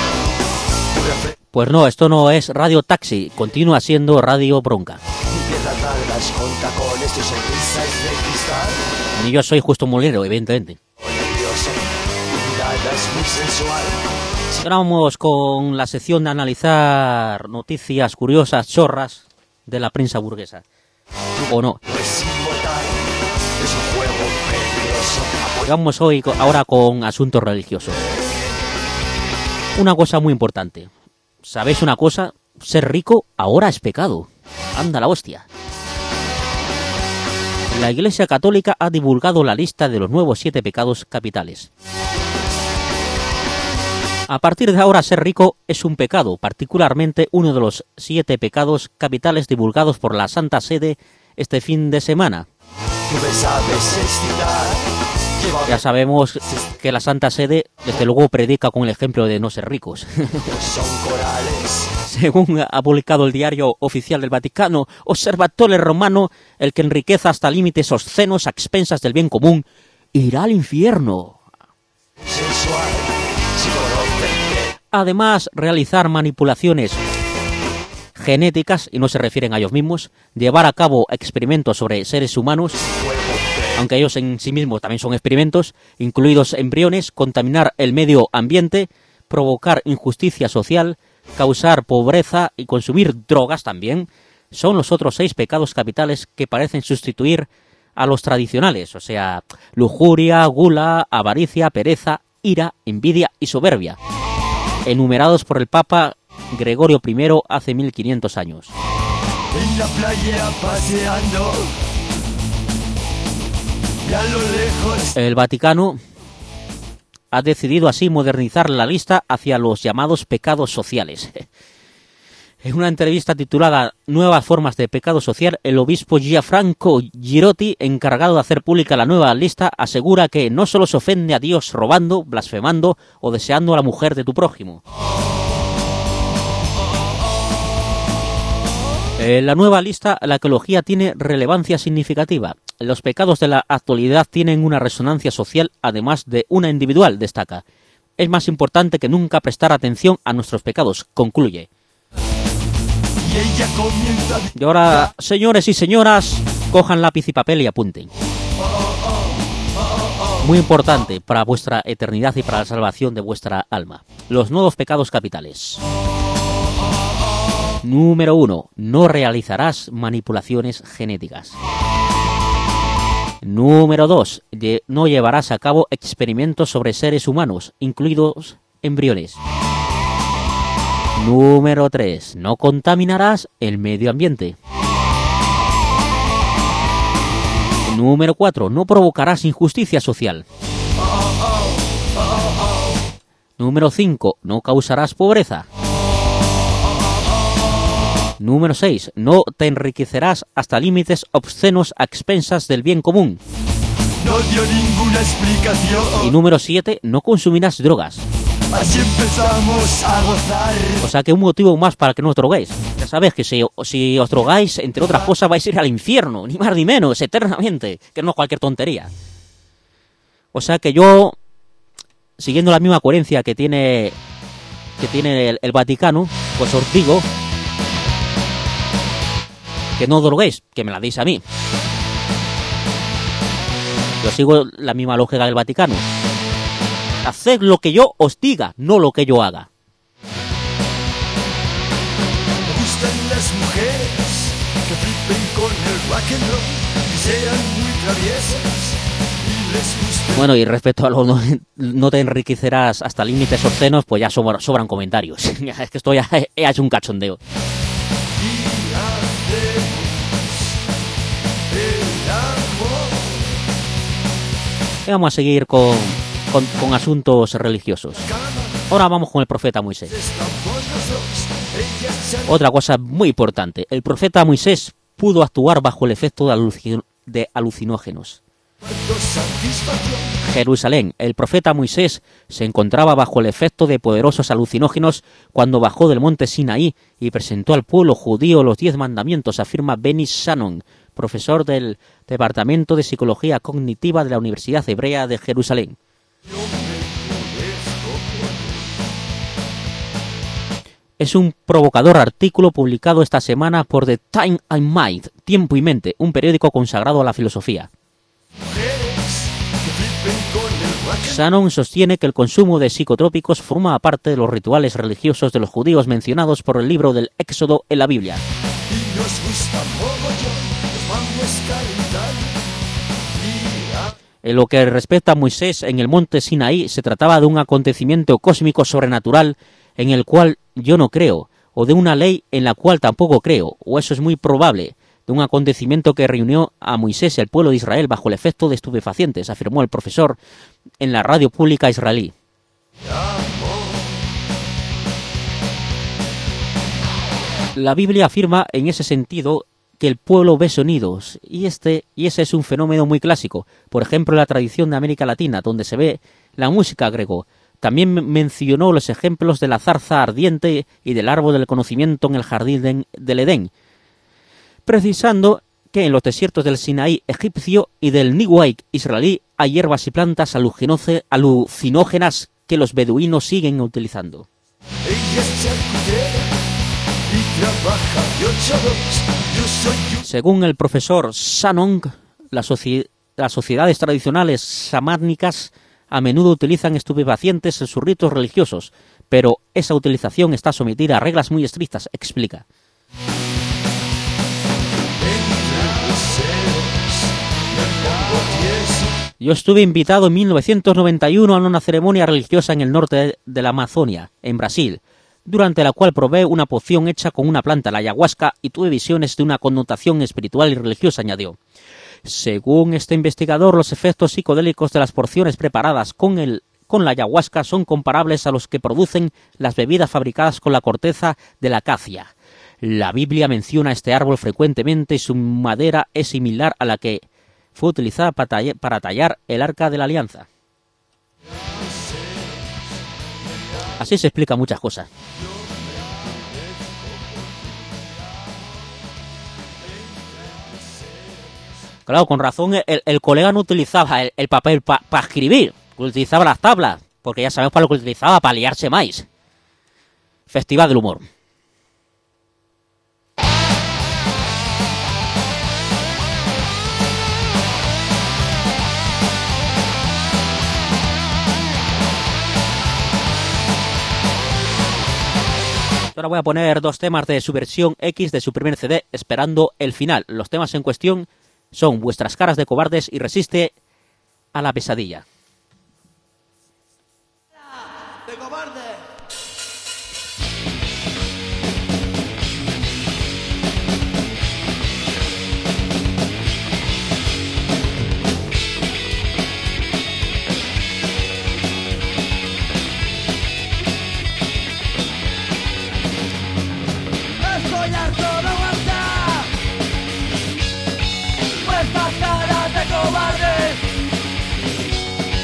Pues no, esto no es Radio Taxi, continúa siendo Radio Bronca. Con tacones, tu sonrisa es de cristal. Ni yo soy Justo Molero, evidentemente. Nervioso, tu mirada es muy sensual. Ahora vamos con la sección de analizar noticias curiosas, chorras de la prensa burguesa. ¿O no? Es inmortal, es un juego peligroso. Vamos hoy co- ahora con asuntos religiosos. Una cosa muy importante. ¿Sabéis una cosa? Ser rico ahora es pecado. Anda la hostia. La Iglesia Católica ha divulgado la lista de los nuevos siete pecados capitales. A partir de ahora, ser rico es un pecado, particularmente uno de los siete pecados capitales divulgados por la Santa Sede este fin de semana. Tú me sabes excitar. Llévame. Ya sabemos que la Santa Sede, desde luego, predica con el ejemplo de no ser ricos. Son corales. Según ha publicado el diario oficial del Vaticano, Observatore Romano, el que enriqueza hasta límites obscenos a expensas del bien común, irá al infierno. Sensual. Si conocen. Además, realizar manipulaciones genéticas, y no se refieren a ellos mismos, llevar a cabo experimentos sobre seres humanos, aunque ellos en sí mismos también son experimentos, incluidos embriones, contaminar el medio ambiente, provocar injusticia social, causar pobreza y consumir drogas también, son los otros seis pecados capitales que parecen sustituir a los tradicionales, o sea, lujuria, gula, avaricia, pereza, ira, envidia y soberbia, enumerados por el Papa Gregorio primero hace mil quinientos años. En la playa paseando. Y a lo lejos. El Vaticano ha decidido así modernizar la lista hacia los llamados pecados sociales. En una entrevista titulada Nuevas formas de pecado social, el obispo Gianfranco Girotti, encargado de hacer pública la nueva lista, asegura que no solo se ofende a Dios robando, blasfemando o deseando a la mujer de tu prójimo. En la nueva lista, la ecología tiene relevancia significativa. Los pecados de la actualidad tienen una resonancia social, además de una individual, destaca. Es más importante que nunca prestar atención a nuestros pecados, concluye. Y ella comienza. Y ahora, señores y señoras, cojan lápiz y papel y apunten. Muy importante para vuestra eternidad y para la salvación de vuestra alma. Los nuevos pecados capitales. Número uno. No realizarás manipulaciones genéticas. Número dos. No llevarás a cabo experimentos sobre seres humanos, incluidos embriones. Número tres. No contaminarás el medio ambiente. Número cuatro. No provocarás injusticia social. Número cinco. No causarás pobreza. Número seis. No te enriquecerás hasta límites obscenos a expensas del bien común. No dio ninguna explicación. Y número siete. No consumirás drogas. Así empezamos a gozar. O sea que un motivo más para que no os droguéis. Ya sabéis que si, si os drogáis, entre otras cosas, vais a ir al infierno, ni más ni menos, eternamente, que no es cualquier tontería. O sea que yo, siguiendo la misma coherencia que tiene que tiene el, el Vaticano, pues os digo que no os droguéis, que me la deis a mí. Yo sigo la misma lógica del Vaticano. Haced lo que yo os diga, no lo que yo haga. Me gustan las mujeres que flipen con el rock and roll y sean muy traviesas y les guste. Bueno, y respecto a lo no, no te enriquecerás hasta límites obscenos, pues ya sobran, sobran comentarios. Es que esto ya he hecho un cachondeo. Y vamos a seguir con, con, con asuntos religiosos. Ahora vamos con el profeta Moisés. Otra cosa muy importante. El profeta Moisés pudo actuar bajo el efecto de, alucin de alucinógenos. Jerusalén. El profeta Moisés se encontraba bajo el efecto de poderosos alucinógenos cuando bajó del monte Sinaí y presentó al pueblo judío los diez mandamientos, afirma Benny Shannon, profesor del Departamento de Psicología Cognitiva de la Universidad Hebrea de Jerusalén. Es un provocador artículo publicado esta semana por The Time and Mind, Tiempo y Mente, un periódico consagrado a la filosofía. Shannon sostiene que el consumo de psicotrópicos forma parte de los rituales religiosos de los judíos mencionados por el libro del Éxodo en la Biblia. En lo que respecta a Moisés en el monte Sinaí, se trataba de un acontecimiento cósmico sobrenatural en el cual yo no creo, o de una ley en la cual tampoco creo, o eso es muy probable, de un acontecimiento que reunió a Moisés y al pueblo de Israel bajo el efecto de estupefacientes, afirmó el profesor en la radio pública israelí. La Biblia afirma en ese sentido que el pueblo ve sonidos, y este y ese es un fenómeno muy clásico. Por ejemplo, en la tradición de América Latina, donde se ve la música griego. También mencionó los ejemplos de la zarza ardiente y del árbol del conocimiento en el jardín del Edén, precisando que en los desiertos del Sinaí egipcio y del Niwait israelí hay hierbas y plantas alucinógenas que los beduinos siguen utilizando. Según el profesor Shannon, la soci- las sociedades tradicionales samánicas a menudo utilizan estupefacientes en sus ritos religiosos, pero esa utilización está sometida a reglas muy estrictas, explica. Yo estuve invitado en mil novecientos noventa y uno a una ceremonia religiosa en el norte de la Amazonia, en Brasil, durante la cual probé una poción hecha con una planta, la ayahuasca, y tuve visiones de una connotación espiritual y religiosa, añadió. Según este investigador, los efectos psicodélicos de las porciones preparadas con, el, con la ayahuasca son comparables a los que producen las bebidas fabricadas con la corteza de la acacia. La Biblia menciona este árbol frecuentemente y su madera es similar a la que fue utilizada para tallar, para tallar el Arca de la Alianza. Así se explican muchas cosas. Claro, con razón el, el colega no utilizaba el, el papel para pa escribir, utilizaba las tablas, porque ya sabemos para lo que utilizaba, para liarse más. Festival del humor. Ahora voy a poner dos temas de su versión X de su primer C D, Esperando el final. Los temas en cuestión son Vuestras caras de cobardes y Resiste a la pesadilla. ¡De cobarde! Estoy harto de aguantar vuestras caras de cobardes.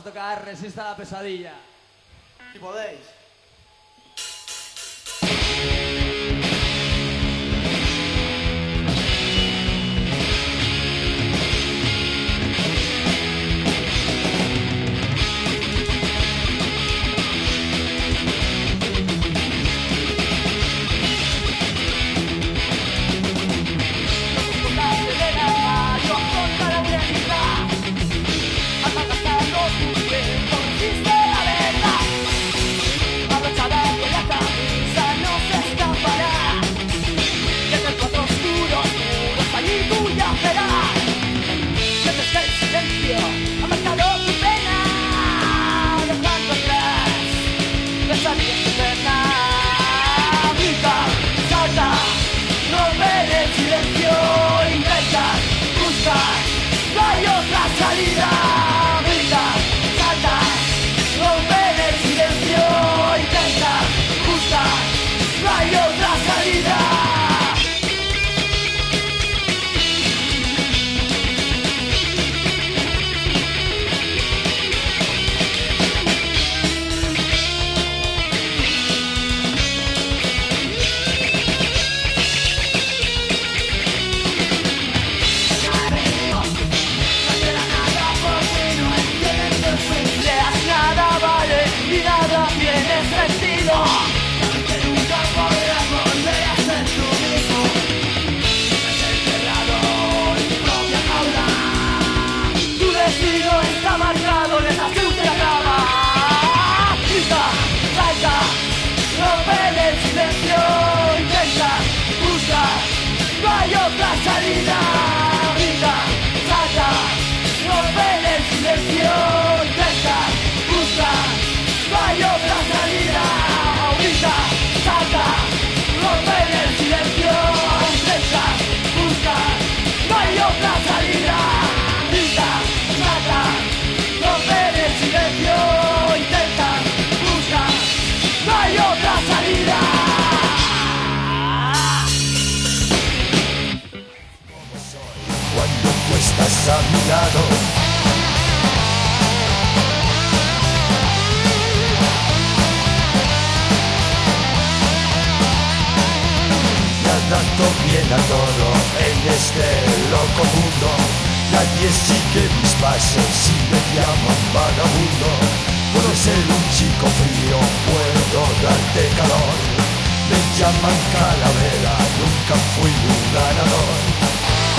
tocar Resista la pesadilla. Si podéis. Estás a mi lado. Me adapto bien a todo en este loco mundo. Nadie sigue mis pasos y me llaman vagabundo. Puedo ser un chico frío, puedo darte calor. Me llaman calavera, nunca fui un ganador.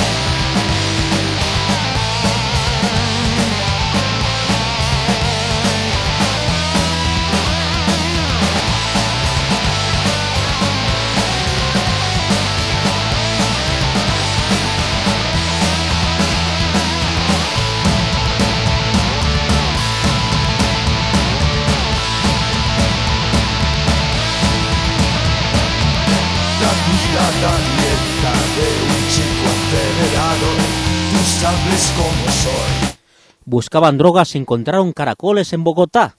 Abierta de un chico acelerado, tú sabes cómo soy. Buscaban drogas y encontraron caracoles en Bogotá.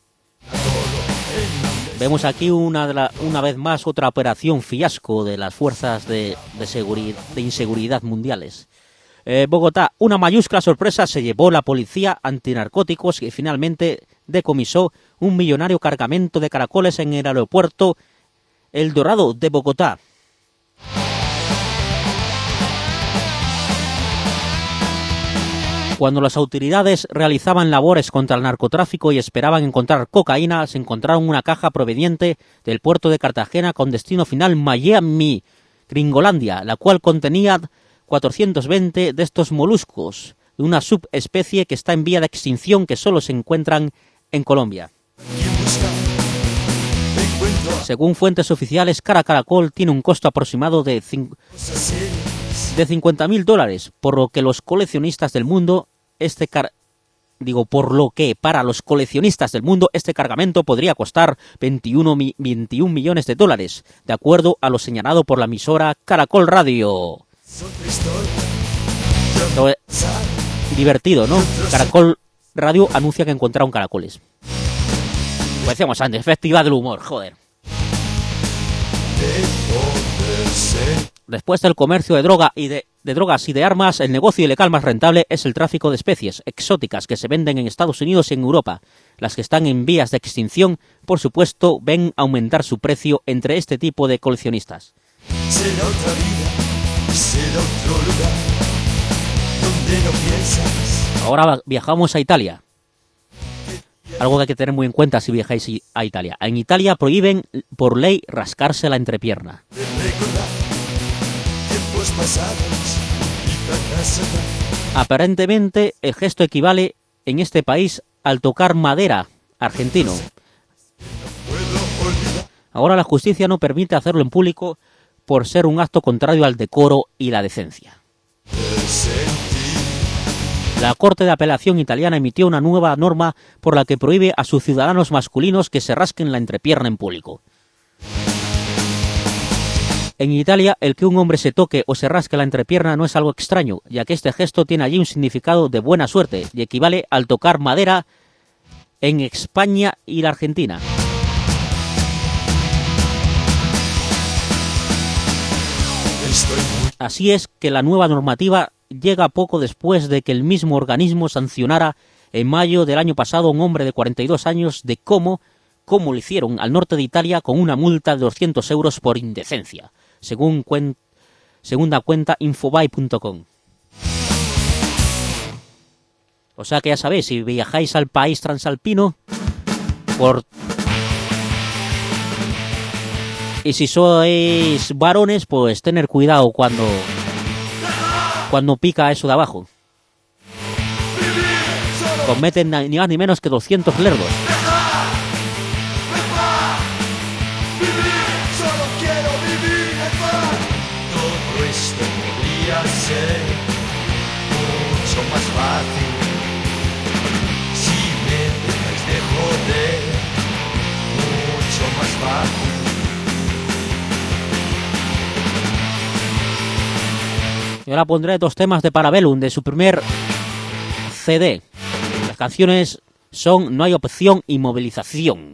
Vemos aquí una, de la, una vez más otra operación fiasco de las fuerzas de, de, seguri, de inseguridad mundiales. Eh, Bogotá, una mayúscula sorpresa se llevó la policía antinarcóticos y finalmente decomisó un millonario cargamento de caracoles en el aeropuerto El Dorado de Bogotá. Cuando las autoridades realizaban labores contra el narcotráfico y esperaban encontrar cocaína, se encontraron una caja proveniente del puerto de Cartagena con destino final Miami, Gringolandia, la cual contenía cuatrocientos veinte de estos moluscos, de una subespecie que está en vía de extinción que solo se encuentran en Colombia. Según fuentes oficiales, cada caracol tiene un costo aproximado de, cinc- de cincuenta mil dólares, por lo que los coleccionistas del mundo, este car- digo, por lo que para los coleccionistas del mundo este cargamento podría costar veintiuno, mi- veintiún millones de dólares, de acuerdo a lo señalado por la emisora Caracol Radio. Esto es divertido, ¿no? Caracol Radio anuncia que encontraron caracoles. Como decíamos antes, festival del humor, joder. Después del comercio de droga y de, de drogas y de armas, el negocio ilegal más rentable es el tráfico de especies exóticas que se venden en Estados Unidos y en Europa. Las que están en vías de extinción, por supuesto, ven aumentar su precio entre este tipo de coleccionistas. Será otra vida, será otro lugar donde no piensas. Ahora viajamos a Italia. Algo que hay que tener muy en cuenta si viajáis a Italia. En Italia prohíben por ley rascarse la entrepierna. Aparentemente, el gesto equivale en este país al tocar madera argentino. Ahora la justicia no permite hacerlo en público por ser un acto contrario al decoro y la decencia. La Corte de Apelación italiana emitió una nueva norma por la que prohíbe a sus ciudadanos masculinos que se rasquen la entrepierna en público. En Italia, el que un hombre se toque o se rasque la entrepierna no es algo extraño, ya que este gesto tiene allí un significado de buena suerte y equivale al tocar madera en España y la Argentina. Así es que la nueva normativa llega poco después de que el mismo organismo sancionara en mayo del año pasado a un hombre de cuarenta y dos años de cómo, cómo lo hicieron al norte de Italia con una multa de doscientos euros por indecencia, según, cuen, según da cuenta Infobae punto com. O sea que ya sabéis, si viajáis al país transalpino, por... y si sois varones, pues tener cuidado cuando... cuando pica eso de abajo. Cometen ni más ni menos que doscientos lerdos. Todo esto podría ser mucho más fácil si me dejáis de joder, mucho más fácil. Y ahora pondré dos temas de Parabellum de su primer C D. Las canciones son No hay opción y Movilización.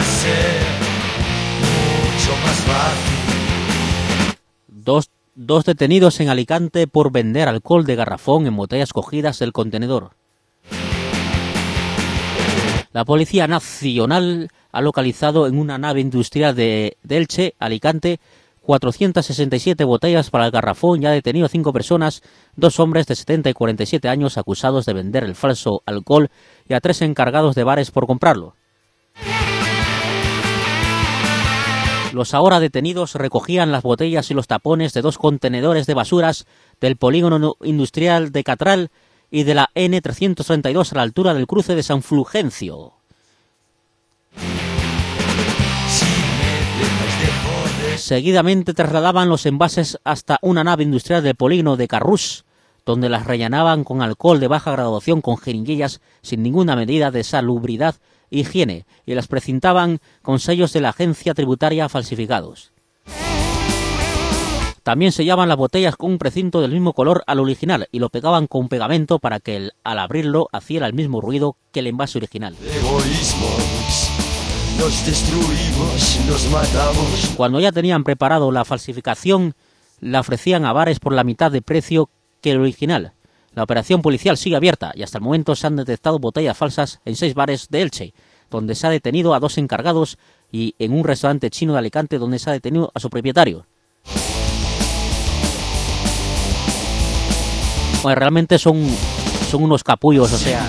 ser mucho más fácil. Dos, dos detenidos en Alicante por vender alcohol de garrafón en botellas cogidas del contenedor. La Policía Nacional ha localizado en una nave industrial de, de Elche, Alicante, cuatrocientas sesenta y siete botellas para el garrafón y ha detenido a cinco personas, dos hombres de setenta y cuarenta y siete años acusados de vender el falso alcohol y a tres encargados de bares por comprarlo. Los ahora detenidos recogían las botellas y los tapones de dos contenedores de basuras del polígono industrial de Catral y de la ene trescientos treinta y dos a la altura del cruce de San Fulgencio. Seguidamente trasladaban los envases hasta una nave industrial del polígono de Carrús, donde las rellenaban con alcohol de baja graduación con jeringuillas sin ninguna medida de salubridad e higiene, y las precintaban con sellos de la agencia tributaria falsificados. También sellaban las botellas con un precinto del mismo color al original y lo pegaban con pegamento para que el, al abrirlo hiciera el mismo ruido que el envase original. Egoísmos, nos destruimos, nos matamos. Cuando ya tenían preparado la falsificación, la ofrecían a bares por la mitad de precio que el original. La operación policial sigue abierta y hasta el momento se han detectado botellas falsas en seis bares de Elche, donde se ha detenido a dos encargados, y en un restaurante chino de Alicante, donde se ha detenido a su propietario. Bueno, realmente son, son unos capullos, o sea,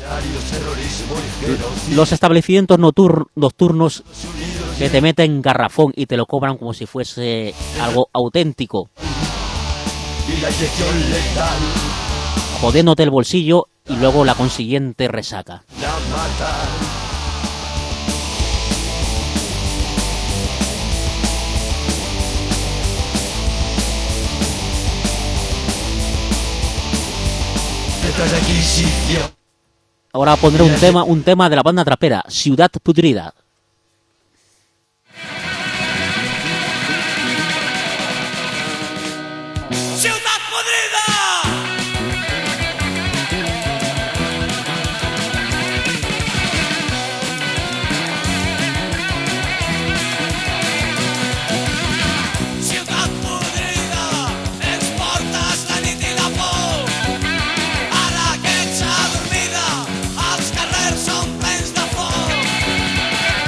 los establecimientos noctur, nocturnos que te meten garrafón y te lo cobran como si fuese algo auténtico, jodiéndote el bolsillo y luego la consiguiente resaca. Ahora pondré un tema, un tema de la banda trapera, Ciudad Pudrida. ¡Ciudad podrida! Ciutat podrida, exportes la nit i la por. Ara que ets adormida, els carrers són plens de foc.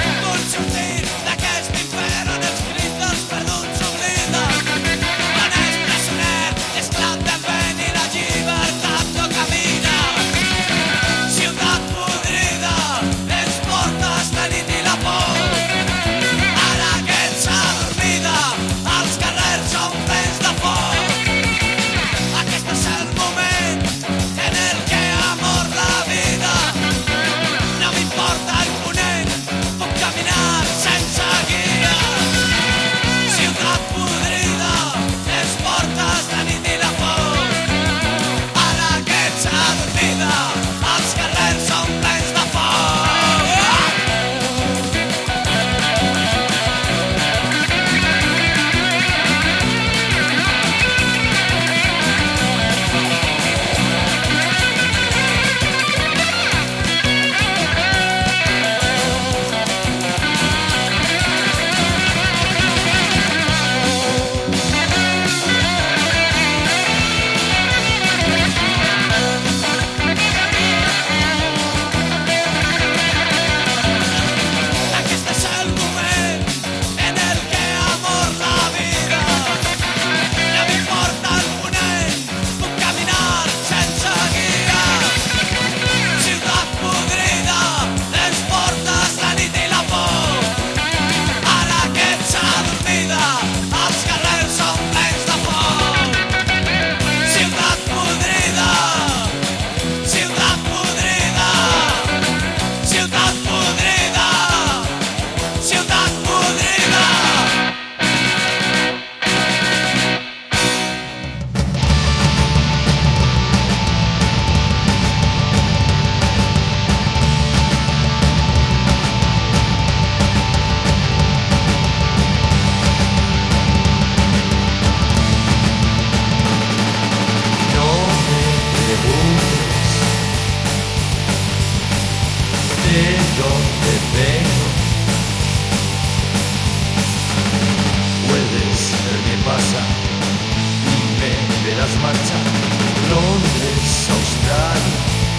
das marcha. Londres, Australia.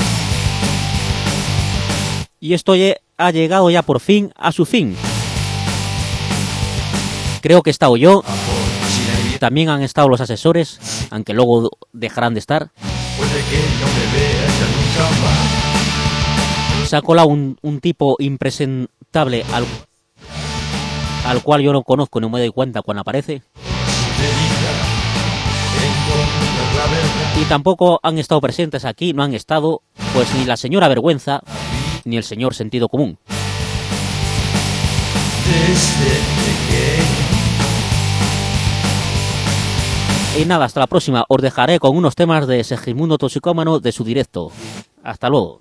Y esto ye- ha llegado ya por fin a su fin. Creo que he estado yo, también han estado los asesores, aunque luego dejarán de estar. Puede que no me veas ya nunca más. Se ha colado un, un tipo impresentable al, al cual yo no conozco, no me doy cuenta cuando aparece. Y tampoco han estado presentes aquí, no han estado pues ni la señora Vergüenza ni el señor Sentido Común. Desde pequeño. Y nada, hasta la próxima. Os dejaré con unos temas de Segismundo Toxicómano de su directo. Hasta luego.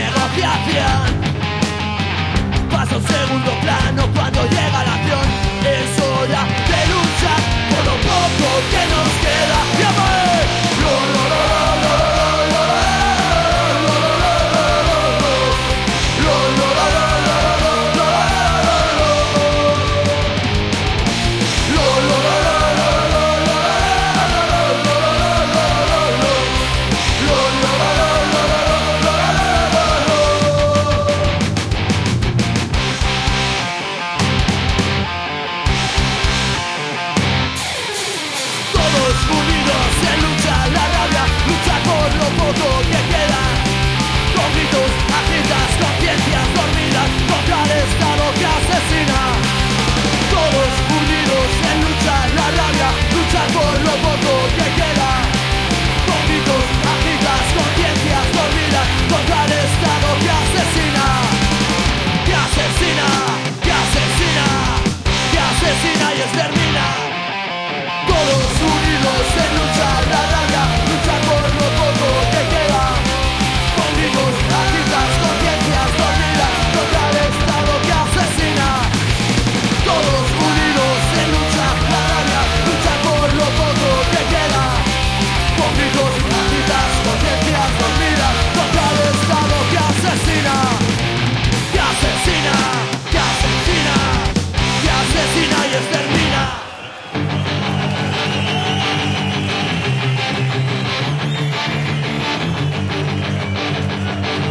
negociación pasa a un segundo plano cuando llega la acción. Es hora de luchar por lo poco que nos queda. ¡Llame! ¡Lo, lo, lo, lo, lo, lo, lo, lo, lo, que queda, con gritos, agitas, conciencias dormidas contra el Estado que asesina. Todos unidos en lucha, la rabia, luchar por lo poco que queda, con gritos, agitas, conciencias dormidas contra el Estado que asesina. Que asesina, que asesina, que asesina y extermina. Todos unidos en lucha, la rabia, luchar por lo poco que queda, con gritos, agitas, conciencias dormidas contra el Estado que asesina. Todos unidos en lucha, la rabia, luchar por lo poco que queda, con gritos, agitas, conciencias dormidas contra el Estado que asesina. Que asesina, que asesina, que asesina y extermina.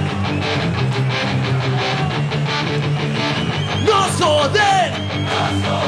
¡Nos joden!